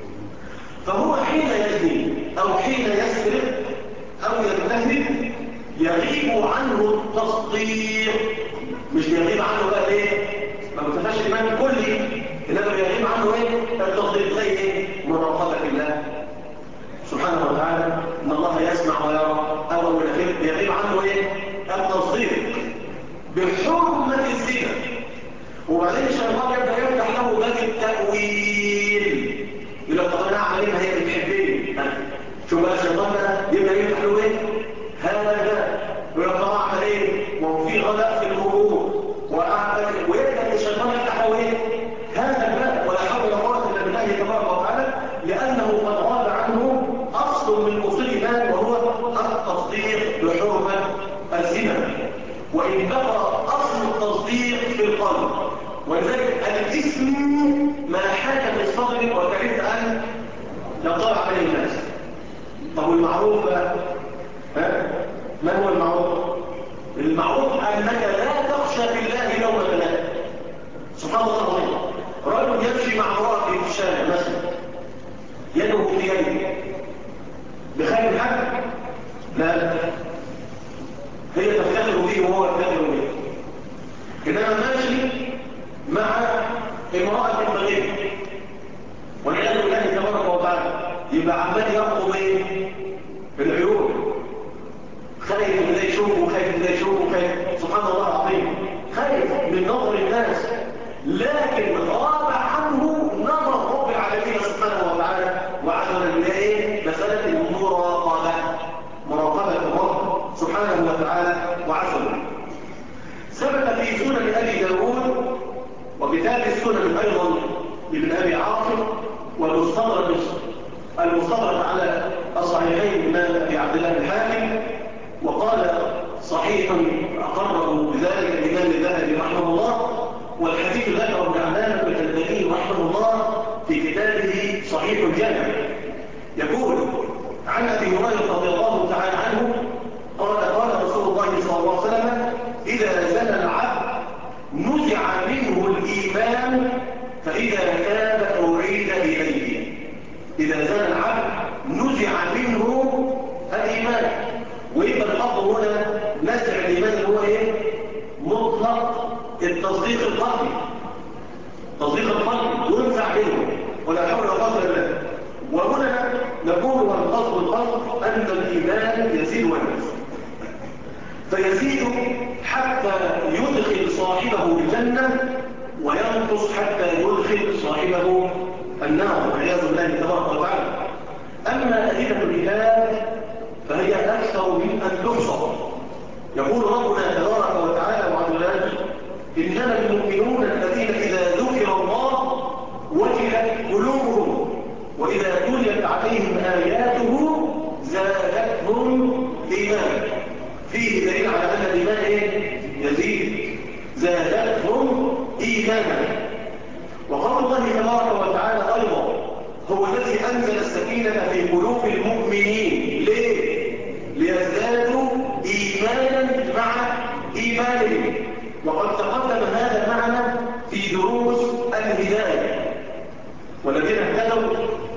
فهو حين يزني أو حين يسرق أو يرتهب يغيب عنه التصديق، مش بيغيب عنه بقى ليه؟ ما بتفاش الإيمان كلي، إنما بيغيب عنه ايه؟ التصديق. زي ايه؟ مراقبة الله سبحانه وتعالى، إن الله يسمع ويرى. أول يغيب عنه ايه؟ التصديق بحرمة الزنا. وبعدين الشيطان يبدأ يفتح له باب التأويل، يقول لك طب انا اعمل ايه؟ ما هي بتحبني. شو بقى الشيطان بقى يبدأ يفتح له ايه؟ هذا يقول لك طب اعمل ايه؟ وهو في غلاء في الامور ويبدأ الشيطان يفتح له ايه؟ هذا الباب. ولا حول ولا قوة الا بالله تبارك وتعالى، لأنه قد غاب عنه أصل من أصول الإيمان وهو التصديق بحرمة الزنا. وإن بقى أصل التصديق في القلب، ولذلك الاسم ما حاك في الصدر وكرهت أن يطلع عليه الناس. طب والمعروف بقى؟ ما هو المعروف؟ المعروف أنك لا تخشى في الله لومة لائم. سبحان الله العظيم. رجل يمشي مع امرأة في الشارع مثلا، يده في يده، بخير الحق؟ لا، هي تفتخر به وهو يفتخر به. إنما ماشي مع امرأة بغير والعياذ بالله تبارك وتعالى، يبقى عمال يرقب ايه؟ العيون، خايف من ده يشوفه وخايف من ده يشوفه وخايف. سبحان الله العظيم. خايف من نظر الناس، لكن غاب عنه نظر رب العالمين سبحانه وتعالى وعز وجل. ايه؟ مسألة المراقبة، مراقبة الرب سبحانه وتعالى وعز وجل. ثبت في سنن أبي داود وكتاب السنن أيضا لابن أبي عاصم والمستدرك على الصحيحين من أبي عبد الله الحاكم، وقال صحيح أقره بذلك الإمام الذهبي رحمه الله، والحديث ذكره ابن علامة الألباني رحمه الله في كتابه صحيح الجامع. يقول عن أبي هريرة رضي الله تعالى عنه قال رسول الله صلى الله عليه وسلم إذا زنى العبد نزع منه الإيمان فإذا تاب أعيد إليه. إذا زنى العبد نزع منه الإيمان. ويبقى الأفضل هنا نزع الإيمان هو إيه؟ مطلق التصديق القلبي. تصديق القلب ينزع منه ولا حول ولا قوة إلا بالله. وهنا نقول والقصد القلب أن الإيمان يزيد وينقص، فيزيد حتى يدخل صاحبه الجنة وينقص حتى يدخل صاحبه النار والعياذ بالله تبارك وتعالى. أما أدلة الإيمان فهي أكثر من أن تحصى. يقول ربنا تبارك وتعالى وعز وجل إنما المؤمنون الذين إذا ذكر الله وجلت قلوبهم وإذا تليت عليهم آياته زادتهم إيمانا. فيه دليل على أن الإيمان إيه؟ يزيد. زادتهم إيمانا. وقول الله تبارك وتعالى أيضا هو الذي أنزل السكينة في قلوب المؤمنين. ليه؟ ليزدادوا إيمانا مع إيمانهم. الإيمان، وقد تقدم هذا المعنى في دروس الهداية. والذين اهتدوا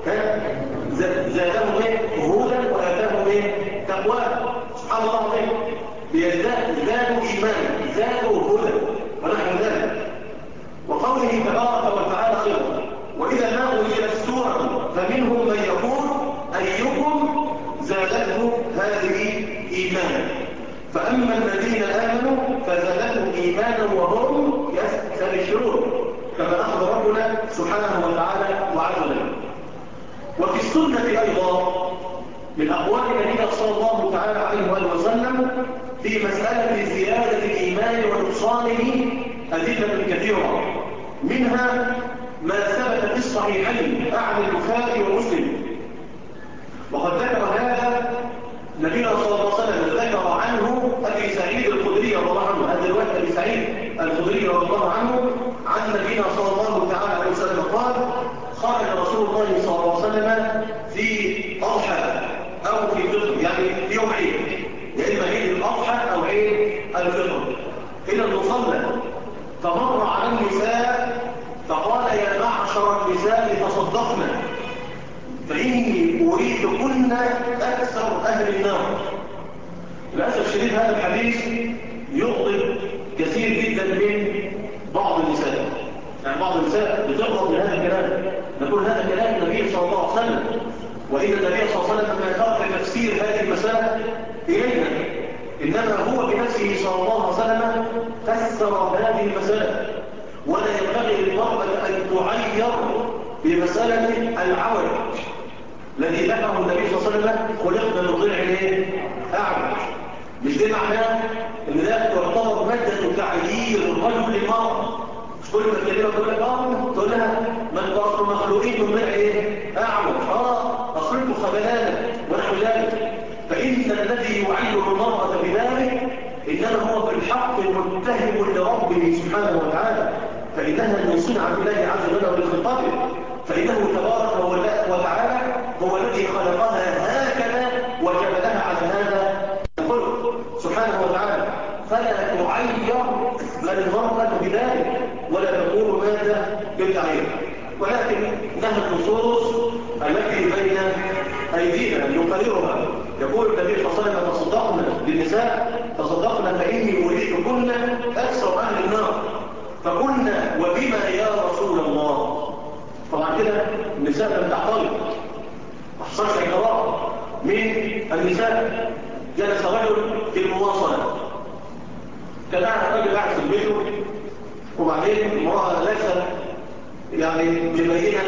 زادهم هدى وآتاهم تقوى. سبحان الله العظيم، زادوا إيمان، زادوا هدى ونحو ذلك. وقوله تبارك وتعالى أيضا: وإذا ما أنزلت سورة فمنهم من يقول أيكم زادته هذه إيمانا، فأما الذين آمنوا فزادتهم إيمانا وهم يستبشرون، كما أخبر ربنا سبحانه وتعالى وعز وجل. وفي السنة أيضا من أقوال النبي صلى الله تعالى عليه وآله وسلم في مسألة زيادة الإيمان ونقصانه أدلة كثيرة، منها ما ثبت في الصحيحين عن البخاري ومسلم. وقد ذكر هذا نبينا صلى الله عليه وسلم، ذكر عنه أبي سعيد الخدري رضي الله عنه. هذا الوقت أبي سعيد الخدري رضي الله عنه عن نبينا صلى الله تعالى عليه وسلم قال: خرج رسول الله صلى الله عليه وسلم في أضحى أو في فطر، يعني في يوم عيد، يا إما عيد الأضحى أو عيد الفطر، إلى المصلى، فمر على النساء فقال: يا معشر النساء تصدقنا فإني أريدكن أكثر أهل النار. للأسف الشديد هذا الحديث يغضب كثير جدا من بعض النساء، يعني بعض النساء بتغضب من هذا الكلام، نقول هذا كلام النبي صلى الله عليه وسلم، وإن النبي صلى الله عليه وسلم لما يترك تفسير هذه المسألة إلينا، إنما هو بنفسه صلى الله عليه وسلم فسر هذه المسألة. ولا ينبغي للمرأة أن تعير بمسألة العوج الذي ذكره النبي صلى الله عليه وسلم: خلقنا من ضلع أعوج. مش ده معناه ان ده تعتبر مادة تعيير الرجل للمرأة. مش كل ما تكلمها تقول لها ما انتوا اصلا مخلوقين من ضلع أعوج، اصلكم خبلانة ونحو ذلك. فإن الذي يعير المرأة بذلك إنما هو بالحق متهم لربه سبحانه وتعالى، فإنها من صنع بالله عز وجل وبخلقته، فإنه تبارك وتعالى هو الذي خلقها هكذا وجبلها على هذا الخلق سبحانه وتعالى. فلا تعير المرأة بذلك ولا تكون مادة للتعيير، ولكن لها النصوص التي بين أيدينا نقررها. يقول النبي صلى الله عليه وسلم: تصدقنا للنساء تصدقنا فإني أريدكن أكثر أهل النار. فقلنا: وبما يا رسول الله؟ طبعا كده النساء لم تعترض، ما حصلش اعتراض من النساء. جلس رجل في المواصلة، كان الراجل قاعد في بيته، وبعدين المرأة ليست يعني مبينة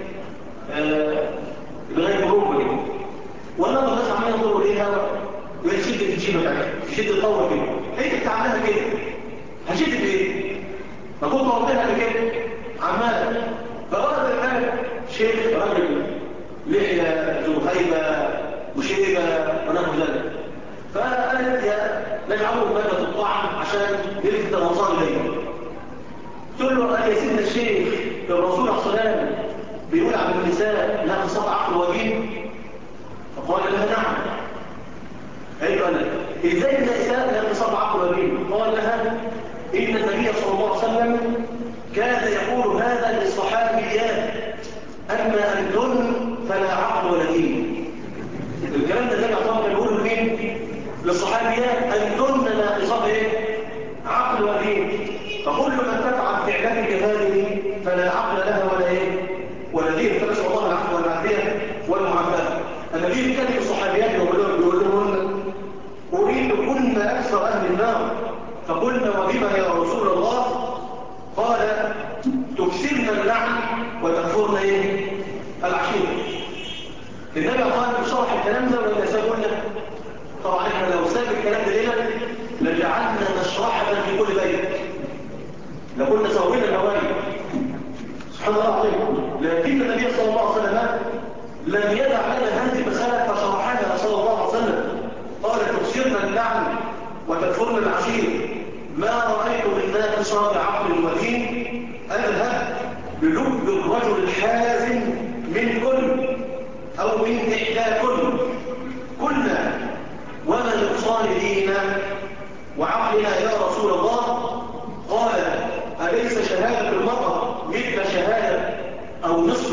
بغير ركبه، وانا الناس عمالين ينظروا ليها ويشد الجيبه بتاعتها، تشد الطاوله كده، هي بتعملها كده، هشد بايه؟ ما كنت واخدها بكده عماله. فورد الحال شيخ راجل لحيه ذو هيبه وشيبه ونحو ذلك، فقالت: يا نجعله ماده الطعن عشان نلفت الانظار اليه. قلت له: قال: يا سيدنا الشيخ، الرسول عليه الصلاه والسلام بيقول عن النساء لا انصاف عقل ودين. فقال لها: نعم. ايوه انا ازاي النساء لا انصاف عقل ودين؟ قال لها: ان النبي صلى الله عليه وسلم كان يقول هذا للصحابيات: اما انتن فلا عقل ولا دين. الكلام ده النبي صلى الله عليه وسلم يقوله لمين؟ للصحابيات: انتن لا انصاف عقل ودين، فكل من تفعل فعلتك هذه فلا عقل لها ولا دين. فنسأل الله العفو والعافية والمعافاة. النبي يتكلم الصحابيات ويقول لهم: أريدكن أكثر أهل النار. فقلنا: وبما يا رسول الله؟ قال: تكسرن اللعن وتكفرن العشير. النبي قال بشرح الكلام ده ولا يسابقنا؟ طبعا احنا لو ساب الكلام ده لنا لجعلنا نشرحها في كل بيت، لكنا سوينا الهوائي. سبحان الله العظيم. لكن النبي صلى الله عليه وسلم لم يدع لنا هذه المسألة فشرحها صلى الله عليه وسلم. قال: تكسرن اللعن وتكفرن العشير. ما رأيت من ناقص بعقل ودين أذهب بلب الرجل الحازم من كل أو من إحداكن. قلنا: وما نقصان ديننا وعقلنا يا رسول الله؟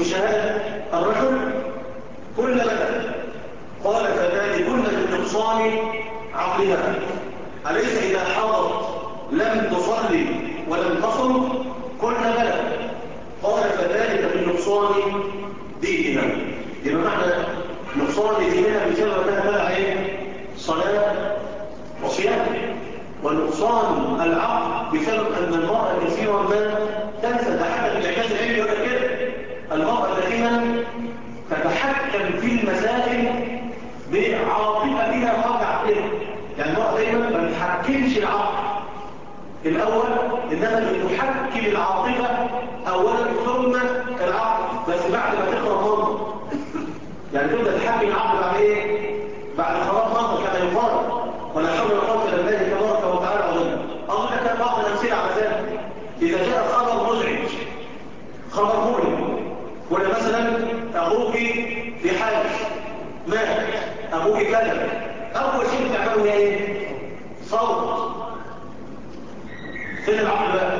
من شهادة الرجل كل بدن. قال فذلكن بالنقصان عقلها، أليس إذا حاضت لم تصلي ولم تصم كل بدن؟ قال فذلك بالنقصان دينها. يبقى معنى نقصان دينها بسبب انها تبع ايه؟ صلاه وصيام. ونقصان العقل بسبب ان المراه كثيرا ما تنسى. ده حتى في الاعجاز العلمي يقول لك كده، المراه دائما تتحكم في المسائل بعاطفتها قبل عقلها. يعني المراه دائما ما بتحكمش العقل الاول، انما بتحكم العاطفه اولا ثم العقل، بس بعد ما تخرج منطق. يعني تبدا تحكم العقل بعد ايه؟ بعد خراب منطق كما يقال. ولا حول ولا قوه الا بالله تبارك وتعالى عظيم. اقول لك بعض الامثله على ذلك. اذا جاء خبر مزعج، خبر مؤلم، ولا مثلا ابوك في حادث مات، ابوك كذب، اول شيء تعمله ايه؟ صوت. فين العقل بقى؟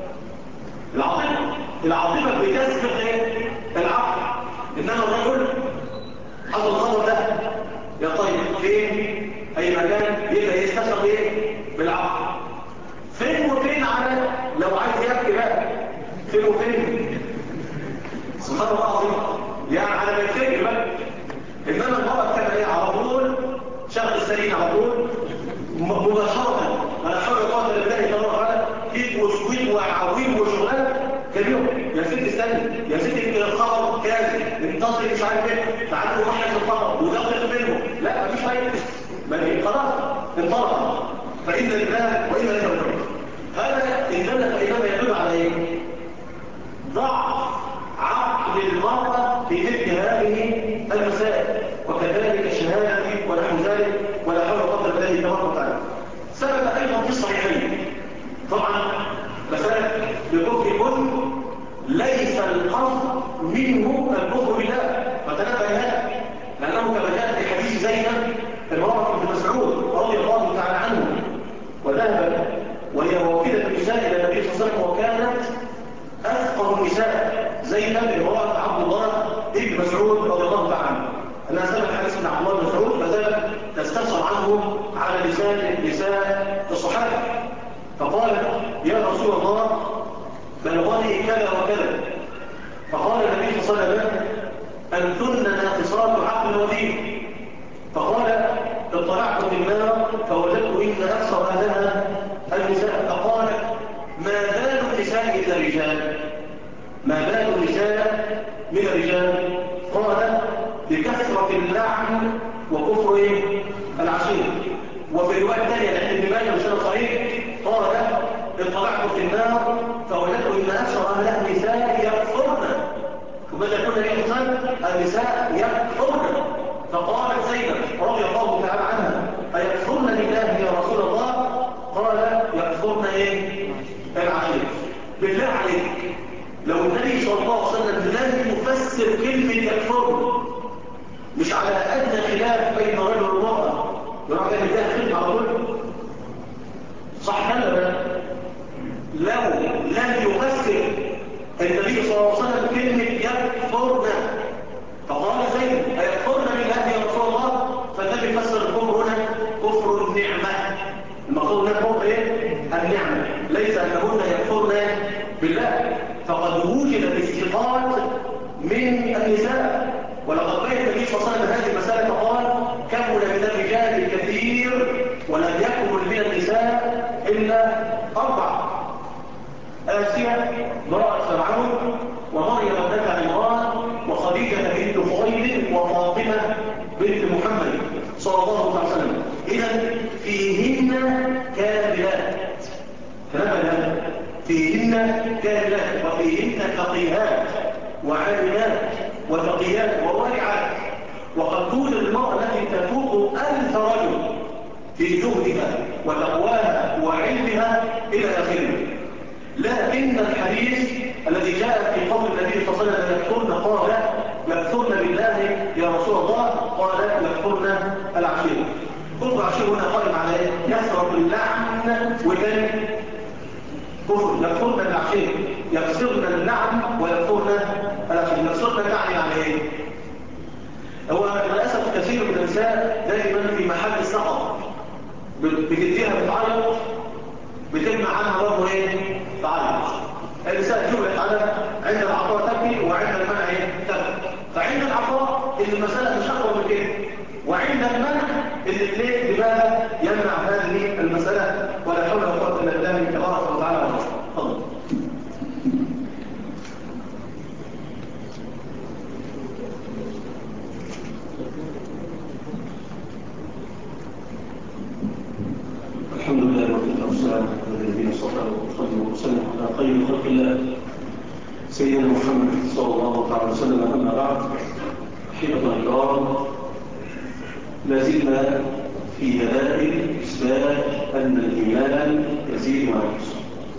العاطفه بتسبق ايه؟ العقل. انما الرجل حصل الخبر ده يا طيب فين؟ اي مكان يبقى يستشعر ايه؟ بالعقل. فين وفين على لو عايز يبكي بقى فين وفين؟ سبحان الله العظيم. يعني على ما يفتكر بقى. انما المرأة بتعمل ايه؟ على طول شغل السليم على طول مباشرة. ولا حول ولا قوة الا بالله تبارك وتعالى. جيب وسويت وعويل وشغلانه كبيره. يا ست استني، يا ست الخبر كاذب، انتصر مش عارف ايه، تعالوا نحرز الخبر ودقق منه. لا مفيش فايده. خلاص انطلق. فإن لله وإنا إليه راجعون. هذا إن دل فإنما يدل على ايه؟ ضعف عقل المرأة في مثل هذه المسائل، وكذلك الشهادة ونحو ذلك. ولا حول ولا قوة الا بالله تبارك وتعالى. ثبت أيضا في الصحيحين طبعا مسألة بكفر كل ليس القصد منه الكفر بالله، فتنبه هذا، لأنه كما جاء في حديث زينب امرأة بن مسعود رضي الله تعالى عنه، وذهبت وهي وافدة النساء إلى النبي صلى الله عليه وسلم، وكانت أفقه النساء زينب امرأة عبد الله بن مسعود رضي الله تعالى عنه. أنها سمعت حديث من عبد الله بن مسعود فذهبت تستفسر عنه على لسان نساء الصحابة، فقالت يا رسول الله بلغني كذا وكذا. فقال النبي صلى الله عليه وسلم أنتن ناقصات عقل ودين. فقال اطلعت في النار فوجدت إن أكثر أهلها النساء. فقال ما بال النساء إلا الرجال؟ ما بال النساء من الرجال؟ قال بكثرة اللعن وكفر العشير. وفي رواية ثانية عند ابن ماجه وسند صحيح قال اطلعت في النار فوجدت ان اكثر اهلها النساء يكفرن. وماذا يكون يحصل؟ النساء يكفرن. فقالت زينب رضي الله تعالى عنها ايكفرن لله يا رسول الله؟ قال يكفرن ايه؟ العشير. بالله عليك لو النبي صلى الله عليه وسلم لم يفسر كلمه يكفرن مش على ادنى خلاف بين رجل وامراه يروح يعمل لها خدمه على طول؟ صح ولا لا؟ لو لم يفسر النبي صلى الله عليه وسلم كلمه يكفرن فقال زيد ايكفرن بالله يا رسول الله؟ فالنبي فسر الكفر هنا كفر النعمه. المقصود هنا كفر ايه؟ النعمه، ليس انهن يكفرن بالله. فقد وجد الاستيقاظ من النساء، ولقد بين النبي صلى الله عليه وسلم هذه المساله فقال كمل من الرجال الكثير ولم يكمل من النساء الا 4: آسيا امرأة فرعون، ومريم ابنة عمران، وخديجة بنت خويلد، وفاطمة بنت محمد صلى الله عليه وسلم. إذا فيهن كاملات. كلام فيهن كاملات وفيهن فقيهات وعالمات وفقيهات وورعات. وقد توجد المرأة التي تفوق 1000 رجل في جهدها وتقواها وعلمها إلى آخره. لكن الحديث الذي جاء في قول النبي صلى الله عليه وسلم يكفرن قال يكفرن بالله يا رسول الله؟ قال يكفرن العشير. كفر العشير هنا قائم على ايه؟ يسرق اللعن وكان كفر. يكفرن العشير، يكسرن اللعن ويكفرن العشير. يكسرن هو للأسف كثير من النساء دائما في محل السقط، بتديها بتعيط، بتمنع عنها برضه ايه؟ تعيط. النساء جبلت على عند العطاء تبكي وعند المنع تبكي. فعند العطاء اللي المسألة مش أقوى من كده، وعند المنع اللي ليه لماذا يمنع هذه المسألة؟ ولا حول ولا قوة إلا بالله تبارك وتعالى. تفضل. الحمد لله والصلاة على نبينا صلى وسلم على خير خلق الله سيدنا محمد صلى الله عليه وسلم. أما بعد، أحبة الكرام، لازلنا في دلائل إثبات أن الإيمان يزيد وينقص.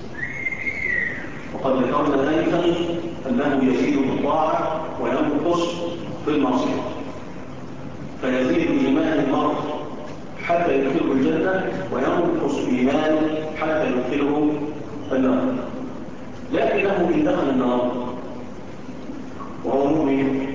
وقد ذكرنا آنفا أنه يزيد بالطاعة وينقص بالمعصية، فيزيد إيمان المرء حتى يدخله الجنة، وينقص إيمان حتى يدخله النار. لكنه إن دخل النار وهو مؤمن،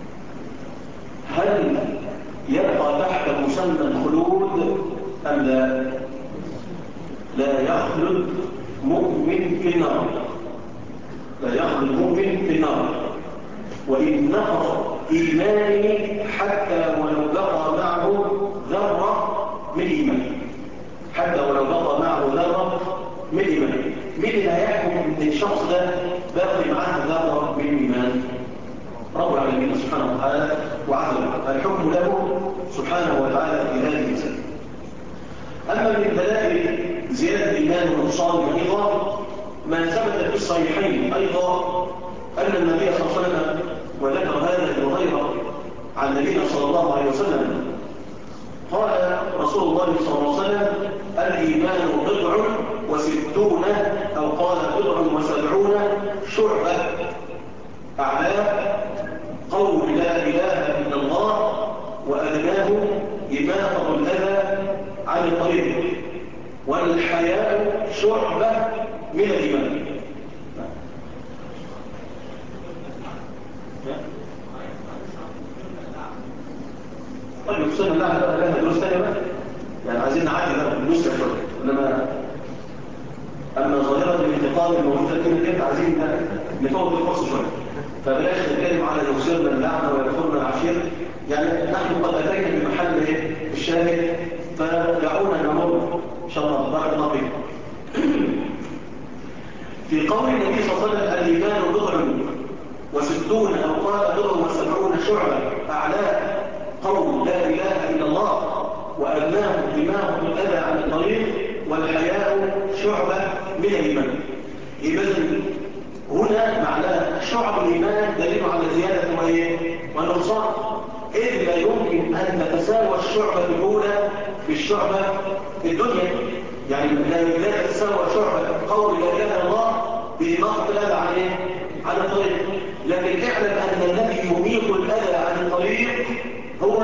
هل يبقى تحت مسمى الخلود أم لا؟ لا يخلد مؤمن في النار، لا يخلد مؤمن في النار. وإن نقص إيمانه حتى ولو بقى معه ذرة من إيمان، حتى ولو بقى معه ذرة من إيمان، مين اللي هيحكم ان الشخص ده باقي معاه ذرة من إيمان؟ رب العالمين سبحانه وتعالى وعز وجل، الحكم له سبحانه وتعالى في هذه المسألة. أما من دلائل زيادة الإيمان ونقصان أيضا ما ثبت في الصحيحين أيضا أن النبي صلى الله عليه وسلم، وذكر هذا ابن هريرة عن نبينا صلى الله عليه وسلم، قال رسول الله صلى الله عليه وسلم: الإيمان بضع وستون، أو قال بضع وسبعون شعبة، أعلاه قول لا إله إلا الله، وأدناه إماطة الأذى عن الطريق، والحياء شعبة من الإيمان. طيب السنة لها دروس ثانية بقى، يعني عايزين نعدي بقى النسخة شوية، أما ظاهرة الانتقال الموجودة كده كده عايزين نفوت الفرصة شوية، فبلاش نتكلم على يوصلنا اللعنة ويدخلنا العشير. يعني نحن قد أتينا بمحل الشاهد، فدعونا نمر إن شاء الله بارك الله فيكم. في قول النبي صلى الله عليه وسلم: الإيمان بضع وستون، أو قال بضع وسبعون شعبة، أعلاه قول لا إله إلا الله، وأدناه إماطة الأذى عن الطريق، والحياء شعبة من الإيمان. إذن هنا معناه شعب الإيمان دليل على زيادة والنقصان، إذ لا يمكن أن تتساوى الشعبة الأولى بالشعبة الدنيا. يعني لا تتساوى شعبة قول لا إله إلا الله بإماطة الأذى عن الطريق، لكن اعلم أن الذي يميط الأذى عن الطريق هو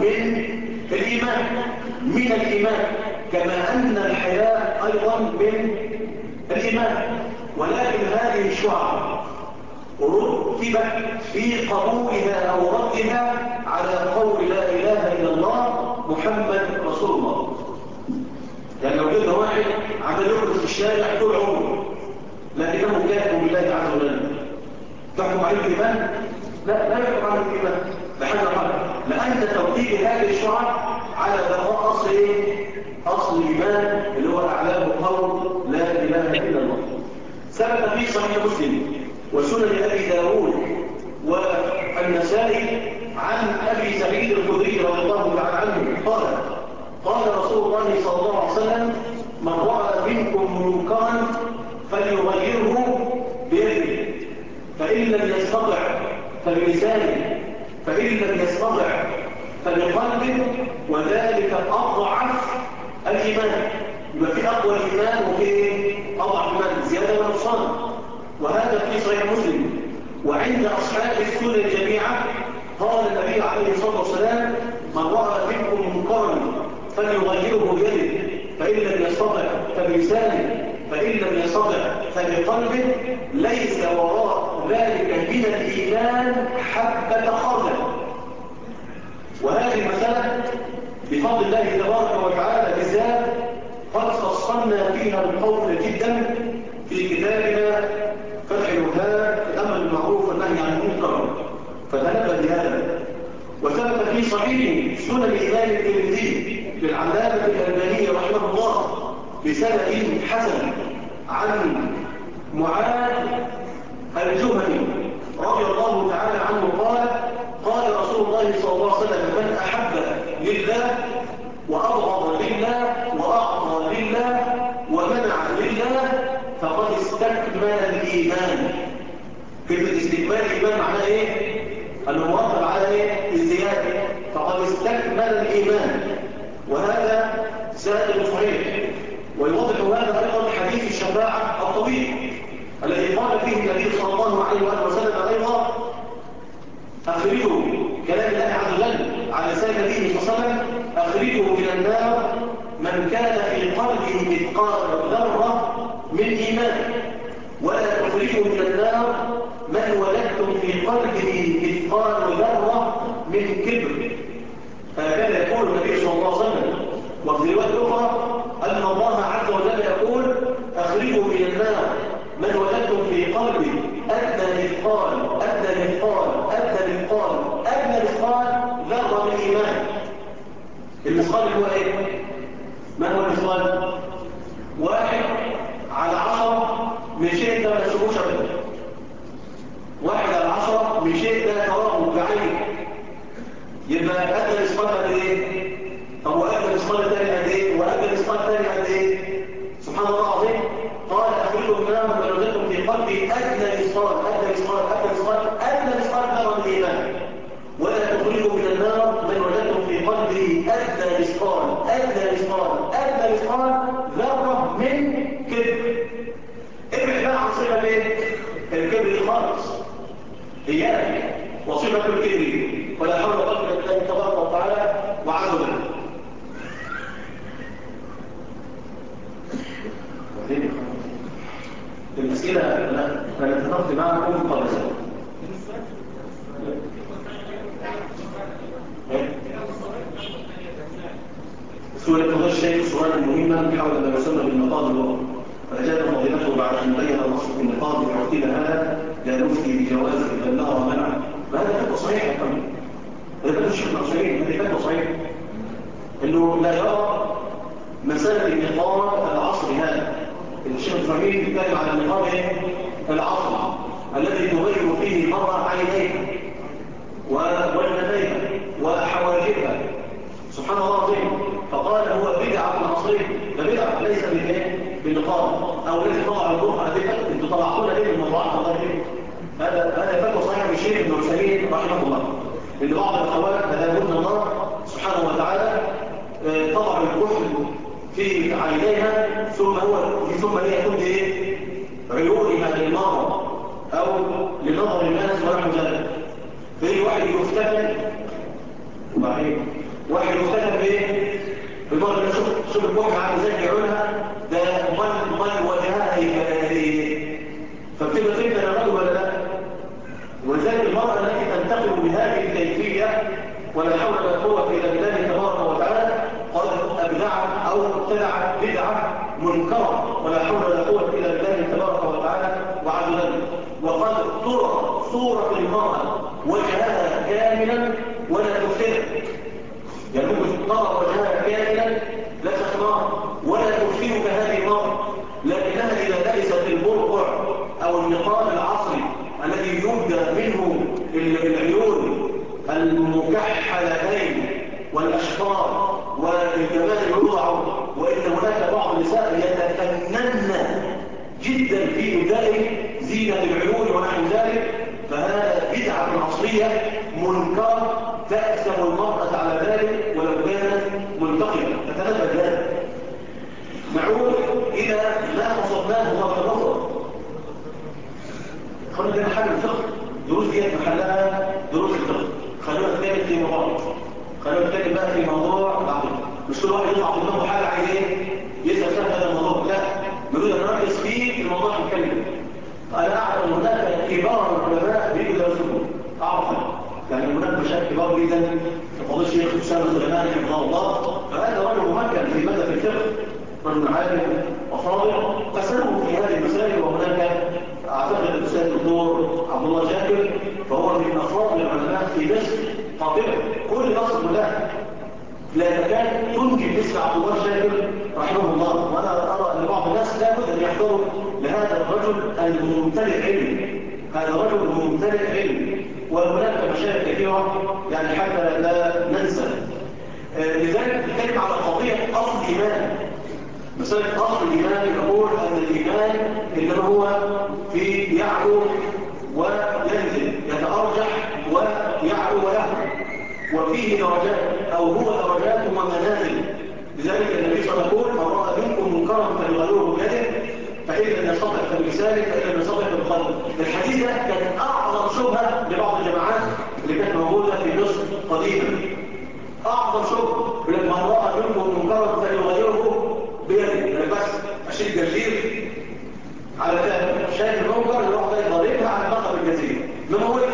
من الإيمان، كما أن الحياة أيضا من الإيمان. ولكن هذه الشعب رتبت في قبولها أو ردها على قول لا إله إلا الله محمد رسول الله. يعني لو جبنا واحد عمل يخرج في الشارع طول عمره لكنه كافر بالله عز وجل، تحكم عليه الإيمان؟ لا يحكم عليه الإيمان بحاجة حاجة، لأن توحيد هذه الشعب على بقاء أصل الإيمان اللي هو أعلام قول لا إله إلا الله. ثبت في صحيح مسلم وسنن أبي داود والنسائي عن أبي سعيد الخدري رضي الله تعالى عنه قال رسول الله صلى الله عليه وسلم: من رأى منكم منكرا فليغيره بيده، فإن لم يستطع فبلسانه، فإن لم يستطع فبقلبه، وذلك أضعف الإيمان. يبقى في أقوى الإيمان وفي أضعف الإيمان، زيادة ونقصان. وهذا في صحيح مسلم. وعند أصحاب السنة جميعا قال النبي عليه الصلاة والسلام: من رأى منكم منكرا فليغيره بيده، فإن لم يستطع فبلسانه، فإن لم يستطع فبقلبه، ليس وراء ذلك من الإيمان حبة خردل. وهذه المسألة بفضل الله تبارك وتعالى بالذات قد فصلنا فيها القول جدا في كتابنا فتح الوهاب الأمر بالمعروف والنهي عن المنكر، فتنبه لهذا. وثبت في صحيح سنن الإمام الترمذي للعلامة الألباني رحمه الله بسند حسن عن معاذ الجهني رضي الله تعالى عنه قال: قال رسول الله صلى الله عليه وسلم: من أحب لله وأبغض لله وأعطى لله ومنع لله فقد استكمل الإيمان. كلمة استكمال الإيمان معناه إيه؟ المرتب على إيه؟ الزيادة. فقد استكمل الإيمان، وهذا سائل صحيح. ويوضح هذا أيضا حديث الشفاعة الطويل الذي قال فيه النبي صلى الله عليه وسلم أيضا: أخرجوا كلام الله عز وجل على لسان نبيه صلى الله عليه وسلم: أخرجوا من النار من كان في قلبه مثقال ذرة من إيمان، ولا تخرجوا من النار من وجدتم في قلبه مثقال ذرة من كبر. هكذا يقول النبي صلى الله عليه وسلم. وفي رواية أخرى أن الله عز وجل يقول: أخرجوا من النار من وجدتم في قلبه أدنى مثقال ذرة من إيمان. المثقال هو إيه؟ ما هو المثقال؟ 1 على 10 من شيء لا يسموش أبدا. 1 على 10 من شيء لا تراه بعينك. يبقى أدنى مثقال قد إيه؟ طب وأدنى مثقال الثاني قد إيه؟ وأدنى مثقال الثاني قد إيه؟ سبحان الله العظيم. قال: أخرجوا النار من وجدتم في قلبي أدنى مثقال ذرة من إيمان، ولا تخرجوا من النار من وجدتم في قلبه أدنى مثقال ذرة من كبر. ابعد بقى عن صفة ايه؟ الكبر خالص، إياك وصفة الكبر، ولا حول ولا قوة إلا بالله تبارك وتعالى وعز وجل. الأسئلة أنا اتفقت معكم قبل ذلك. سورة هذا الشيء سؤالا مهما حول ما يسمى بالنقاض الوقت، فأجاب فضيلته بعد أن بين النص في النقاض وقيل هذا لا نفتي بجوازه بل نرى منعه. فهذا فتوى صحيح يا فندم، هذا فتوى الشيخ العثيمين، هذه فتوى صحيح انه لا يرى مسألة النقاض العصر هذا. الشيخ العثيمين يتكلم عن النقاض العصر الذي تغير فيه المرأة عينيها وجنتيها وحواجبها، سبحان الله العظيم. فقال هو بدعة عصرية، ده بدعة ليس بالنقاض او الذي طلع الروح هذه انتوا طلعتونا ليه الموضوعات الله يهديكم. هذا فتوى صحيح من الشيخ ابن عثيمين رحمه الله، ان بعض الاخوات هداهن الله سبحانه وتعالى طلع الكحل في عينيها ثم هي يكون ايه؟ عيونها للمرض او لنظر الناس ونحو ذلك. في واحد يفتتن، وبعدين واحد يفتتن بايه؟ بالمرض. شوف الكحل عامل ازاي عيونها، ده مال وجهها فبتبقى فتنه الرجل ولا لا؟ ولذلك المرأة التي تنتقل بهذه الكيفية ولا حول ولا قوة إلا بالله تبارك وتعالى قد أبدعت أو ابتدعت بدعة منكرة ولا حول ولا قوة إلا بالله تبارك وتعالى وعز وجل. وقد ترى صورة المرأة وجهها كاملا ولا تفتنك، يعني ممكن ترى وجهها كاملا لا تخمار ولا تفتنك هذه المرأة، لكنها إذا لبست البرقع أو النقاب العصري الذي يبدأ منه العيون المكحلتين والأشفار والجمال الوضع، وإن هناك بعض النساء يتفنن جدا في إبداء زينة العيون ونحو ذلك، فهذا بدعة عصرية منكرة تأثم المرأة على ذلك ولو كانت منتقبة. تتنبه ذلك. نعود إلى ما وصلناه مرة أخرى. خلونا نتكلم حاجة الفقه، دروس ديت محلها دروس الفقه. خلونا نتكلم في موضوع، خلونا نتكلم بقى في موضوع العقيدة. مش كل واحد يطلع في دماغه حاجة عايز ايه؟ يسأل سهل هذا الموضوع، لا، نريد أن نركز فيه الموضوع نتكلم. أنا أعلم هناك كبار العلماء بيجوا يدرسون، أعرف يعني هناك مشايخ كبار جدا في قضية عبد الله شاكر فهو من أفراد العلماء في مصر قاطبة، كل مصر كلها لا تكاد تنجب مثل عبد الله شاكر رحمه الله. وأنا أرى أن بعض الناس لا بد أن يحضروا لهذا الرجل الممتلئ علم، هذا الرجل ممتلئ علم، وهناك مشاكل كثيرة يعني حتى لا ننسى. لذلك نتكلم على قضية أصل الإيمان. مسألة أصل الإيمان يقول أن الإيمان إنما هو في يعلو وينزل، يتأرجح ويعلو ويهبط، وفيه درجات أو هو درجات ومنازل. لذلك النبي صلى الله عليه وسلم يقول: من رأى منكم منكرا فليغيره بيده، فإذا لم يستطع فبلسانه، فإذا لم يستطع فبقلبه. الحديث ده كان أعظم شبهة لبعض الجماعات اللي كانت موجودة في مصر قديما. أعظم شبهة من رأى منكم منكرا فليغيره بيده، بس أشيل جزير على شايف المنكر اللي هو يضربها على مقام الجزير، إنما هو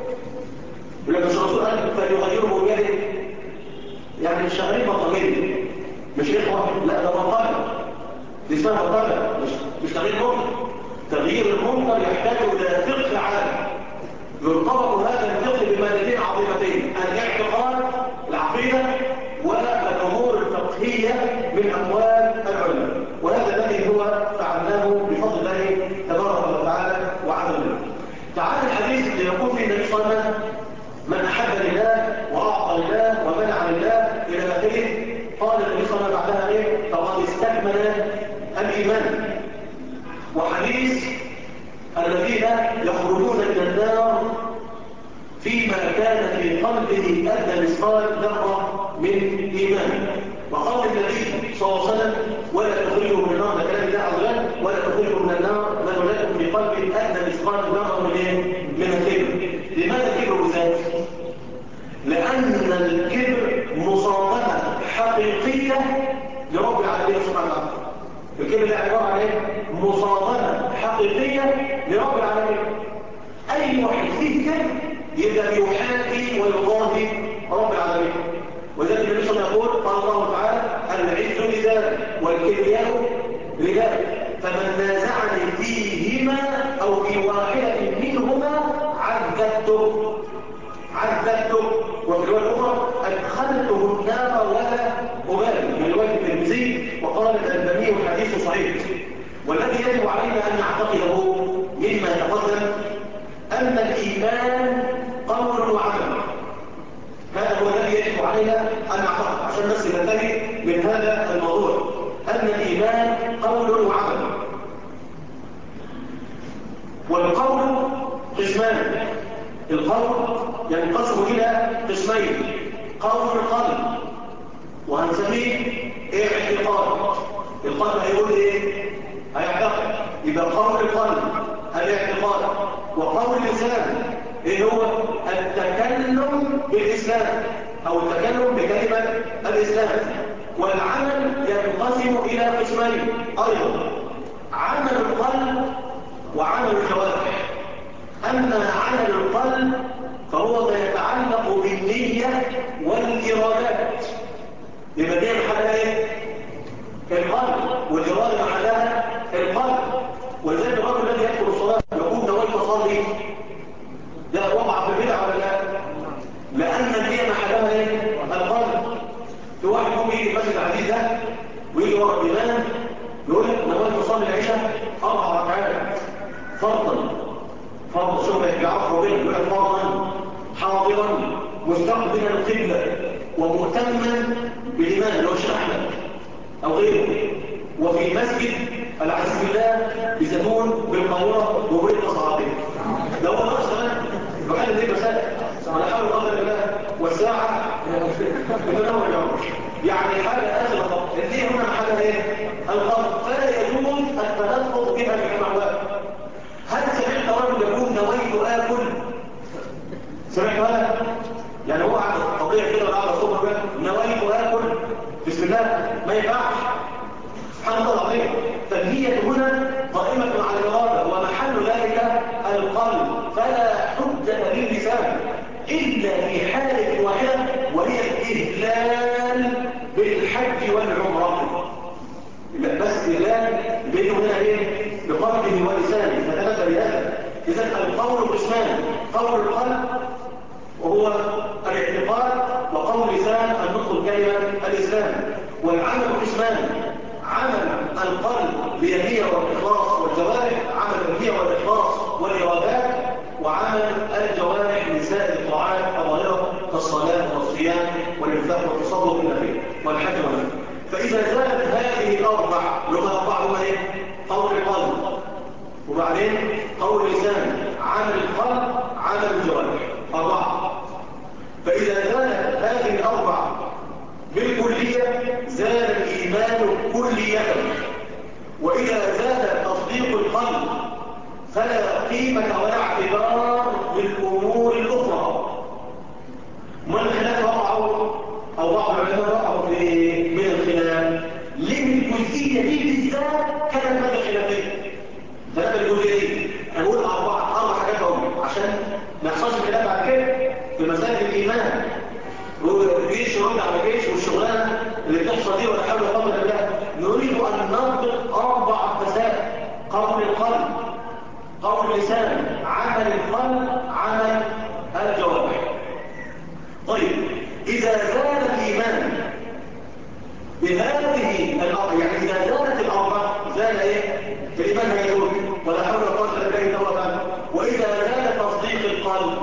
ولما الرسول قال فليغيره بيده، يعني شغالين بطلين مش إخوة، لا ده بطلين، دي اسمها بطلين، مش تغيير منكر. تغيير المنكر يحتاج إلى فقه عالي، يرتبط هذا الفقه بمادتين عظيمتين: الاعتقاد العقيدة والأمور الفقهية من أموال العلم. وهذا الذي هو فعلناه بفضل الله تبارك وتعالى وعز وجل. تعالى الحديث اللي يقول فيه النبي صلى الله عليه وسلم: من أحب لله وأعطى لله ومنع لله إلى آخره. قال النبي صلى الله عليه وسلم بعدها إيه؟ فقد استكمل الإيمان. وحديث الذين يخرجون من النار فيما كان في قلبه أدنى مثقال ذرة من إيمان. وقال النبي صلى الله عليه وسلم: ولا تخرجوا من النار، ده كلام الله عز وجل، ولا تخرجوا من النار من ولدكم في قلبه أدنى مثقال ذرة من الكبر. لماذا الكبر بالذات؟ لأن الكبر مصادمة حقيقية لرب العالمين سبحانه وتعالى. الكبر ده عبارة عن ايه؟ مصادمة حقيقية لرب العالمين. أي واحد فيه كبر يبدأ يحاكي ويضاهي رب العالمين. وذلك النبي صلى الله عليه وسلم يقول: قال الله تعالى: العز لله والكبرياء لله، فمن نازعني فيهما أو في واحدة منهما عذبته. وفي الرواية الأخرى: أدخلته النار ولا أبالي، من رواية الترمذي. وقال الألباني: الحديث صحيح. والذي يجب علينا أن نعتقده مما تقدم أن الإيمان قول وعمل. هذا هو الذي يجب علينا أن نعتقد، عشان بس ننتهي من هذا الموضوع، أن الإيمان قول وعمل. والقول قسمان. القول ينقسم إلى قسمين: قول القلب وهنسميه اعتقاد. القلب هيقول ايه؟ هيعتقد، يبقى قول القلب الاعتقاد. وقول اللسان ايه هو؟ التكلم بالإسلام او التكلم بكلمة الإسلام. والعمل ينقسم إلى قسمين أيضا: عمل القلب وعمل الجوارح. أما عمل القلب فهو ما يتعلق بالنية والإرادات. يبقى دي محلها ايه؟ القلب، والإرادة محلها القلب. ولذلك الرجل الذي يدخل الصلاة يقول: نويت أصلي، ده وقع في البدع ولا لا؟ لأن النية محلها ايه؟ القلب. في واحد يقوم يجي المسجد العزيز ده ويجي ورا الإمام يقول لك: نويت أصلي العشاء 4 ركعات فرضا. فرض شوف يعرفوا بيه، يقول لك: فرضا حاضرا مستقبلا القبلة ومهتما بالإيمان لو شرحنا أو غيره. وفي المسجد العزيز بالله بزيتون بالقاهرة وبريد صحابي. لو هو نقص كمان وحل دي مسائل ولا حول ولا قوة إلا بالله والساعة بنور اليوم، يعني حاجة آخر فقط. اللي هنا محلها ايه؟ القلب. فلا يجوز التلفظ بها بالمعوات. هل سمعت رجل يقول: نويت آكل؟ سمعت هذا؟ يعني هو على قضية كده ولا على صبر بقى نويت آكل بسم الله، ما ينفعش. سبحان الله العظيم. فالنية هنا قائمة على الإرادة ومحل ذلك القلب. فلا حجة للسان إلا في حالة واحدة، وهي الإهلال بالحج والعمرة. بس إهلال بينه هنا إيه؟ بقلبه قول القلب وهو الاعتقاد، وقول اللسان النطق الكلمة الإسلام. والعمل قسمان: عمل القلب بالنية والإخلاص والجوارح، عمل النية والإخلاص والإرادات، وعمل الجوارح لسائر الطاعات الظاهرة كالصلاة والصيام والإنفاق والتصدق النبي والحج والنفل. فإذا زالت هذه الأربع هما إيه؟ قول القلب، وبعدين قول اللسان، عمل القلب، عمل الجوارح، 4. فإذا زالت هذه الأربع بالكلية زال الإيمان كلية. وإذا زال تصديق القلب فلا قيمة ولا اعتبار للأمور الأخرى. من الخلاف وقعوا أو بعض العلماء وقعوا من الخلاف ليه الجزئية دي بالذات كانت ماذا خلافية؟ ثلاثة الجزئية هنقول أربع حاجات هم عشان ما يحصلش خلاف بعد كده في مسائل الإيمان. جيش يرد على جيش والشغلانة اللي بتحصل دي ولا حول ولا قوة إلا بالله. نريد أن نطبق 4 مسائل: قول القلب، قول اللسان، عمل القلب، عمل الجوارح. طيب إذا زال الإيمان بهذه الأربع، يعني إذا زالت الأربع زال إيه؟ الإيمان هيزول ولا حول ولا قوة إلا بالله. وإذا زال تصديق القلب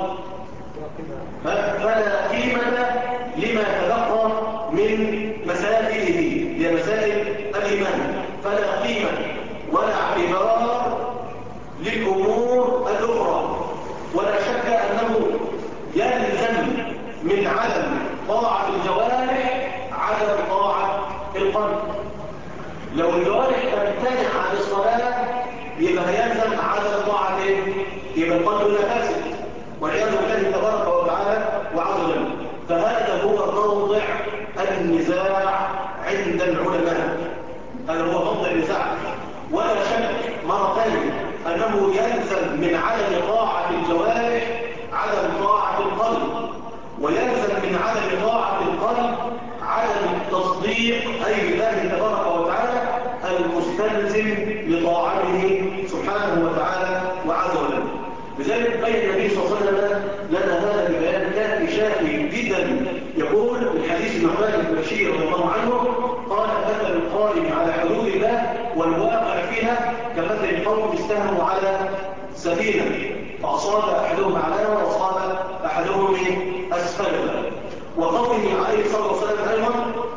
فلا قيمة لما تبقى من مسائله، لمسائل الإيمان، فلا قيمة ولا اعتبار للأمور الأخرى. ولا شك أنه يلزم من عدم طاعة الجوارح عدم طاعة القلب. لو الجوارح تمتنع عن الصلاة يبقى يلزم عدم طاعة يبقى القلب لا فاسد والعياذ بالله تبارك وتعالى وعز وجل. فهذا هو موضع النزاع عند العلماء، هذا هو موضع النزاع. ولا شك مرة ثانية أنه يلزم من عدم طاعة الجوارح عدم طاعة القلب، ويلزم من عدم طاعة القلب عدم التصديق أي بالله تبارك وتعالى المستلزم لطاعته سبحانه وتعالى وعز وجل. لذلك بين النبي صلى الله عليه وسلم لنا هذا البيان كافي شافي جدا. يقول الحديث النعمان بن بشير رضي الله عنه قال: مثل القائم على حدود الله والواقع فيها كمثل قوم استهموا على سفينة فأصاب أحدهم أعلاها وأصاب أحدهم أسفلها. وقوله عليه الصلاة والسلام أيضا: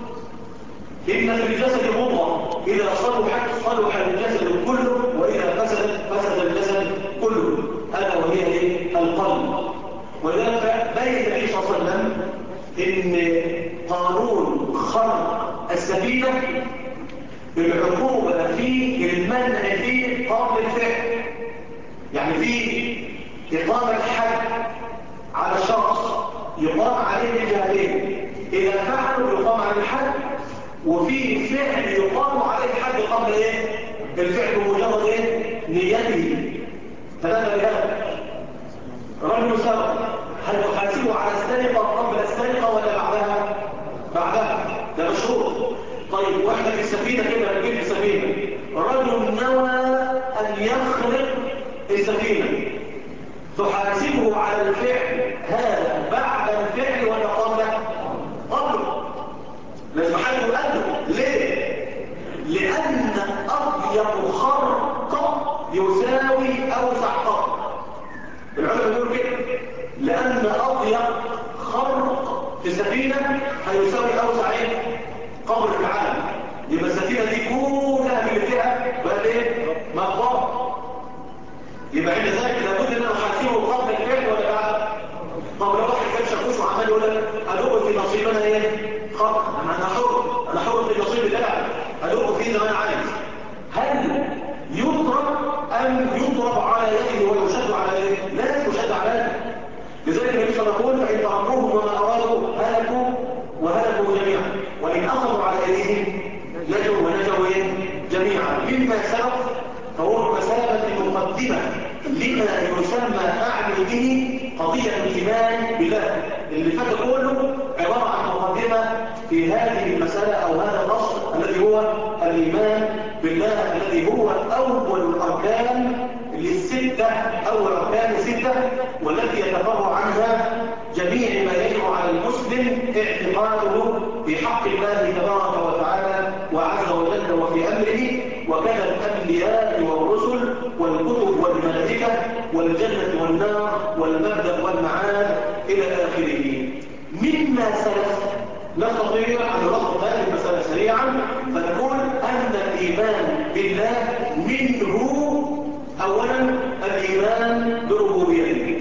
إن في الجسد مضغة إذا صلح الجسد كله وإذا فسد الجسد كله، هذا وهي القلب. ولذلك بين النبي صلى الله عليه وسلم إن قانون خلق السفينة بالعقوبة فيه المنع فيه قبل الفعل. يعني فيه إقامة حد على شخص يقام عليه بجهتين، إذا فعلوا يقام عليه الحد، وفي فعل يقام عليه الحد قبل الفعل بمجرد نيته. ثلاثة رجال رجل سرق، هل تحاسبه على السرقة قبل السرقة ولا بعدها؟ ده مشهور. طيب واحنا في السفينة كده نجيب السفينة، رجل نوى أن يخرق السفينة، تحاسبه على الفعل هذا بعد الفعل ولا قبله؟ لازم حد يقدم. ليه؟ لأن أضيق خرق يساوي أوسع خرق. العلماء بيقولوا كده، لأن أضيق خرق في السفينة هيساوي أوسع قبر في العالم. يبقى السفينة دي كلها اللي فيها بقى مقبرة. يبقى عند ذلك لابد ان انا احاسبه قبل الفعل ولا بعد؟ طب لو واحد كان شاكوش وعمال يقول لك ادوق في نصيبنا خطأ، انا حر في النصيب بتاعي، ادوق فيه زي ما انا عايز. هل يضرب ام يضرب على يده ويشد على يده؟ لا يشد على يده. لذلك النبي صلى الله عليه وسلم: فان تركوهم وما ارادوا وهلكوا جميعا، وان اخذوا على ايديهم نجوا جميعا. مما سبق فهو مسابة مقدمة لما يسمى أعني به قضية الإيمان بالله. اللي فات كله عبارة عن مقدمة في هذه المسألة أو هذا النص الذي هو الإيمان بالله، الذي هو أول الأركان للستة، أول أركان الستة، والتي والجنة والنار والمبدأ والمعاد إلى آخره. مما سلف نستطيع أن نلخص هذه المسألة سريعا فنقول أن الإيمان بالله منه أولا الإيمان بربوبيته،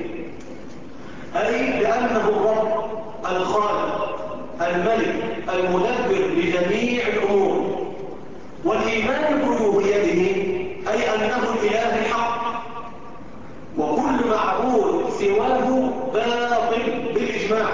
أي بأنه الرب الخالق الملك المدبر لجميع الأمور. والإيمان بربوبيته أي أنه الإله الحق، وكل معبود سواه باطل بالإجماع.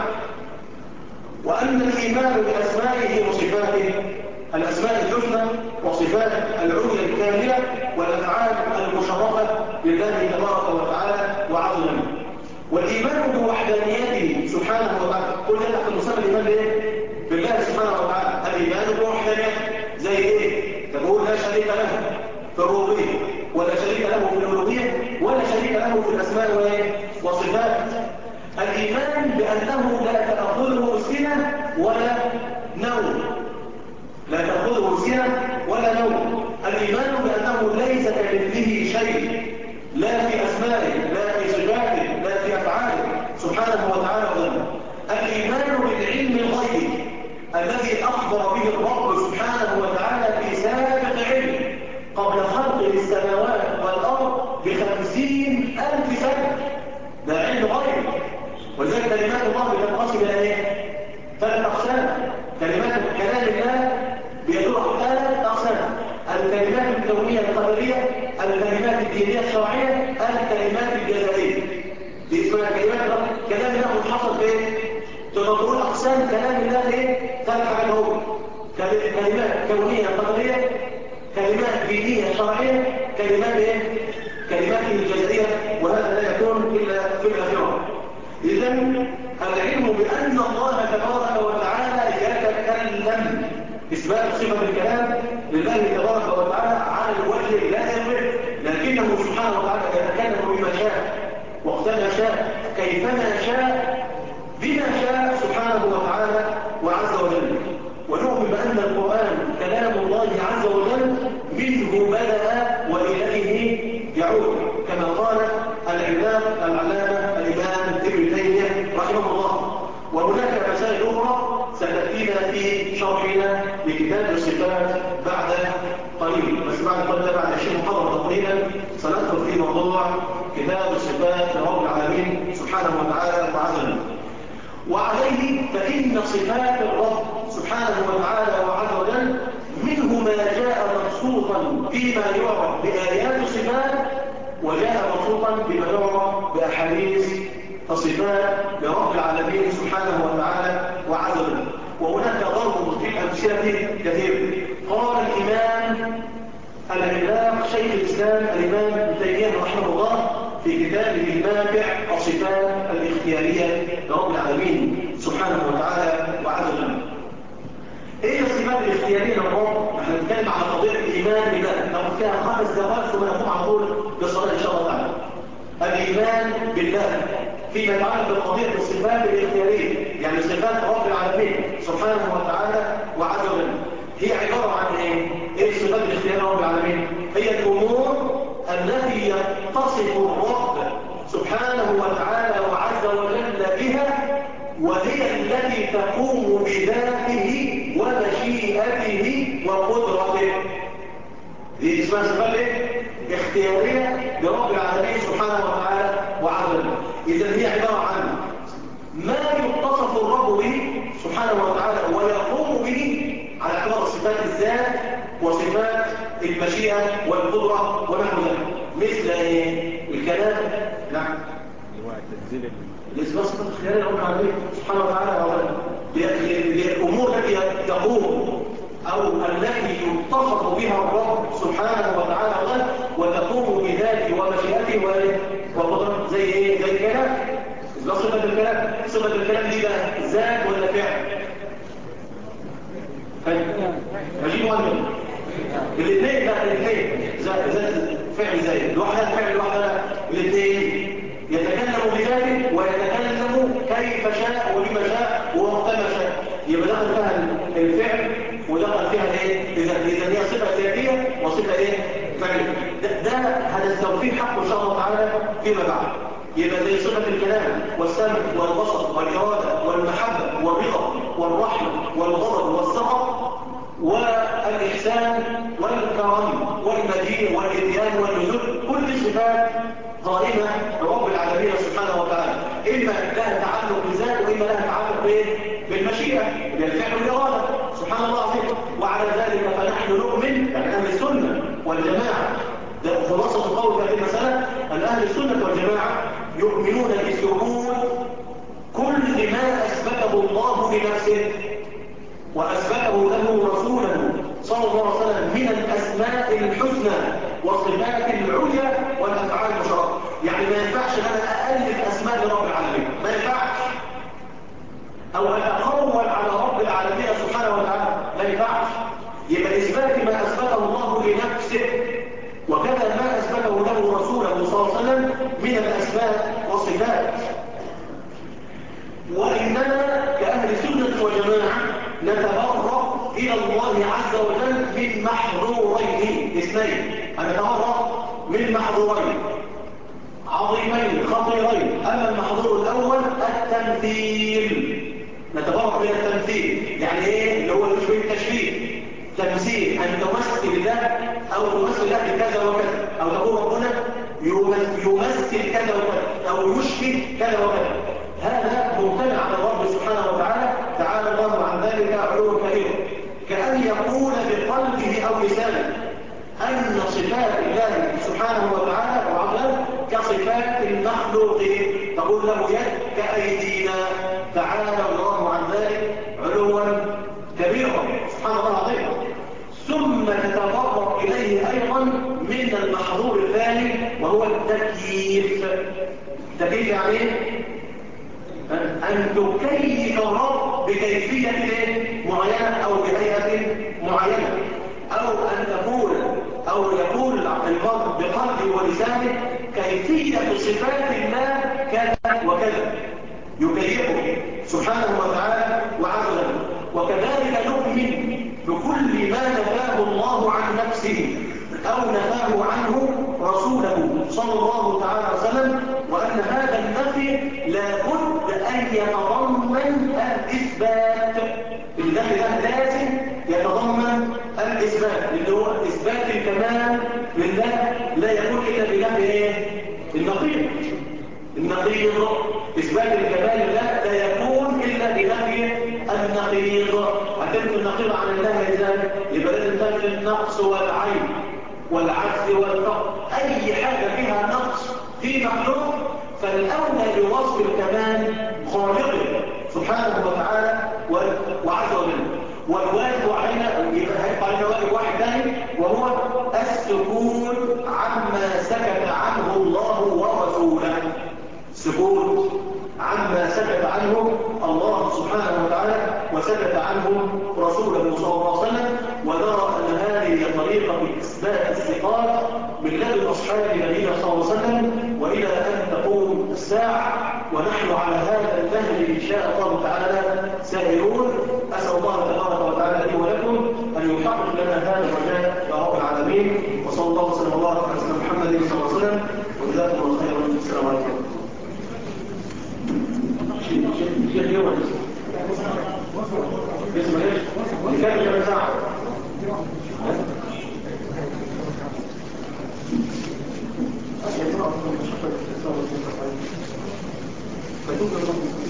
وأن الإيمان بأسمائه وصفاته، الأسماء الحسنى وصفات العليا الكاملة والأفعال المشرفة لله تبارك وتعالى وعز وجل. والإيمان بوحدانيته سبحانه وتعالى، كل ده تحت مسمى الإيمان بالله سبحانه وتعالى. الإيمان بوحدانيته زي إيه؟ تقول لا شريك له في الربوبية، ولا شريك له في الألوهية، ولا شريك له في الأسماء والصفات. الإيمان بأنه لا تأخذه سنة ولا نوم، لا تأخذه سنة ولا نوم. الإيمان بأنه ليس كمثله شيء، لا في أسمائه، لا في صفاته، لا في أفعاله سبحانه وتعالى وجل. الإيمان بالعلم الغيبي الذي أخبر به الرب سبحانه وتعالى في سابق علم قبل خلق السماوات والأرض ب50,000 سنة. ده علم غيبي. ولذلك كلمات الله بتنقسم إلى إيه؟ 3 أقسام. كلمات كلام الله بيدور على 3 أقسام: الكلمات الكونية القدرية، الكلمات الدينية الشرعية، الكلمات الجزائية. دي اسمها كلمات الله. كلام الله منحصر في إيه؟ تقول أقسام كلام الله إيه؟ 3 حاجات هو: كلمات كونية قدرية، كلمات دينية شرعية، كلمات إيه؟ كلمات الجزائية. وهذا لا يكون إلا في الآخرة. إذن العلم بأن الله تبارك وتعالى يتكلم، إثبات صفة الكلام لله تبارك وتعالى على الوجه اللائق، لكنه سبحانه وتعالى يتكلم بما شاء وقتما شاء كيفما شاء بما شاء سبحانه وتعالى وعز وجل. ونؤمن بأن القرآن كلام الله عز وجل منه بدأ وإليه يعود، كما قال العلامة الإمام ابن تيمية رحمه الله. وهناك مسائل أخرى ستأتينا في شرحنا لكتاب الصفات بعد قليل، بس بعد قليل بعد 20 محاضرة تقريبا سندخل في موضوع كتاب الصفات لرب العالمين سبحانه وتعالى وعز وجل. وعليه فإن صفات الرب سبحانه وتعالى وعز وجل منه ما جاء مبسوطا فيما يعرف بآيات الصفات، وجاء مبسوطا بما يعرف بأحاديث الصفات لرب العالمين سبحانه وتعالى وعز وجل. وهناك ضرب في الأمثلة كثير. قال الإمام العلاق شيخ الإسلام الإمام ابن تيمية رحمه الله في كتابه النافع الصفات الاختيارية لرب العالمين سبحانه وتعالى وعز وجل. ايه الصفات الاختيارية للرب؟ احنا بنتكلم على قضية الإيمان بالله، ناخد فيها 5 دقائق ثم نقوم على طول بالصلاة إن شاء الله تعالى. الإيمان بالله فيما يتعلق بقضية الصفات الاختيارية، يعني صفات رب العالمين سبحانه وتعالى وعز وجل، هي عبارة عن ايه؟ ايه الصفات الاختيارية لرب العالمين؟ هي الأمور التي يتصف الرب سبحانه وتعالى وعز وجل بها، وهي التي تقوم بذاته ومشيئته وقدرته. دي اسمها صفات اختيارية لرب العالمين سبحانه وتعالى وعز وجل. إذا هي عبارة عن ما يتصف الرب به سبحانه وتعالى ويقوم به على اعتبار صفات الذات وصفات المشيئة والقدرة ونحو ذلك، مثل الكلام. نعم، الإثبات صفات اختيارية لرب العالمين سبحانه وتعالى هي الأمور التي تقوم أو التي يتصف بها الرب سبحانه وتعالى وتقوم بذاته ومشيئته وقدرته. زي ايه؟ زي الكلام. ده صفة الكلام. صفة الكلام دي بقى ذات ولا فعل؟ مجيب ولا الاثنين؟ لا، الاثنين ذات فعل زي لوحدها، فعل لوحدها، الاثنين يتكلم بذاته ويتكلم كيف شاء ولما شاء ووقتما شاء. يبقى دخل فيها الفعل ودخل فيها الايه؟ اذا هي صفه ذاتيه وصفه ايه؟ فعل. ده هذا التوفيق حقه إن شاء الله تعالى فيما بعد. يبقى زي صفة الكلام والسمع والبصر والإرادة والمحبة والرضا والرحمة والغضب والسخط والإحسان والكرم والمجيء والإتيان والنزول، كل صفات قائمة برب العالمين سبحانه وتعالى، إما لها تعلق بالذات وإما لها تعلق بالمشيئة بالفعل والإرادة سبحان الله العظيم. وعلى ذلك فنحن نؤمن، يعني أهل السنة والجماعة، ده خلاصة القول في هذه المسألة، أن أهل السنة والجماعة يؤمنون بثبوت كل ما أثبته الله لنفسه وأثبته له رسوله صلى الله عليه وسلم من الأسماء الحسنى والصفات العليا والأفعال المشرفة. يعني ما ينفعش أن أنا أألف أسماء لرب العالمين، ما ينفعش، أو أتقول على رب العالمين سبحانه وتعالى، ما ينفعش. يبقى إثبات ما أثبته الله لنفسه وكذا ما أثبته له رسوله صلى الله عليه وسلم من الأسماء والصفات. وإننا كأهل سنة وجماعة نتبرأ إلى الله عز وجل من محظورين اثنين، نتبرأ من محظورين عظيمين خطيرين. أما المحظور الأول التمثيل، نتبرأ من التمثيل. يعني إيه؟ اللي هو التشبيه، تمثيل، أن تمثل الله أو تمثل الله بكذا وكذا، أو تقول ربنا يمثل كذا وكذا أو يشبه كذا وكذا. هذا ممتنع عن الرب سبحانه وتعالى، تعالى الله عن ذلك علوا كبيرا. كأن يقول بقلبه أو لسانه أن صفات الله سبحانه وتعالى وعظمه كصفات المخلوقين، تقول له يد كأيدينا، تعالى الله عن ذلك علوا كبيرا سبحان الله العظيم. ثم نتبرأ إليه أيضا من المحظور الثاني وهو التكييف. التكييف يعني أن تكيف الرب بكيفية معينة أو بهيئة معينة، أو أن تقول أو يقول الرب بقلبه ولسانه كيفية صفات الله كذا وكذا، يكيفه سبحانه وتعالى وعز وجل. وكذلك نؤمن بكل ما نفاه الله عن نفسه أو نفاه عنه رسوله صلى الله تعالى وسلم، وأن هذا النفي لابد أن يتضمن الإثبات. النفي ده لازم يتضمن الإثبات، اللي هو إثبات الكمال لله لا يكون إلا بنفي النقيض. النقيض إثبات الكمال لله لا يكون إلا بنفي النقيض. هتنفي النقيض عن الله إزاي؟ يبقى لازم تنفي النقص والعيب والعجز والفقر. أي حاجة فيها نقص في مخلوق فالأولى بوصف الكمال خالقه سبحانه وتعالى وعز وجل. والواجب علينا يبقى علينا واجب واحد ثاني وهو السكوت عما سكت عنه الله ورسوله. السكوت عما سكت عنه الله سبحانه وتعالى وسكت عنه رسوله صلى الله عليه وسلم. ونرى أن هذه طريقة إثبات الثقات من لدن أصحاب نبينا صلى الله عليه وسلم وإلى أن تقوم الساعة، ونحن على هذا النهج إن شاء الله تعالى سائرون. أسأل الله تبارك وتعالى لي ولكم أن يحقق لنا هذا الرجاء يا رب العالمين. وصلى الله وسلم وبارك على سيدنا محمد صلى الله عليه وسلم، وجزاكم الله خيرا. السلام عليكم. شيخ اليوم اسمه ايش؟ كم ساعة؟ فتوقع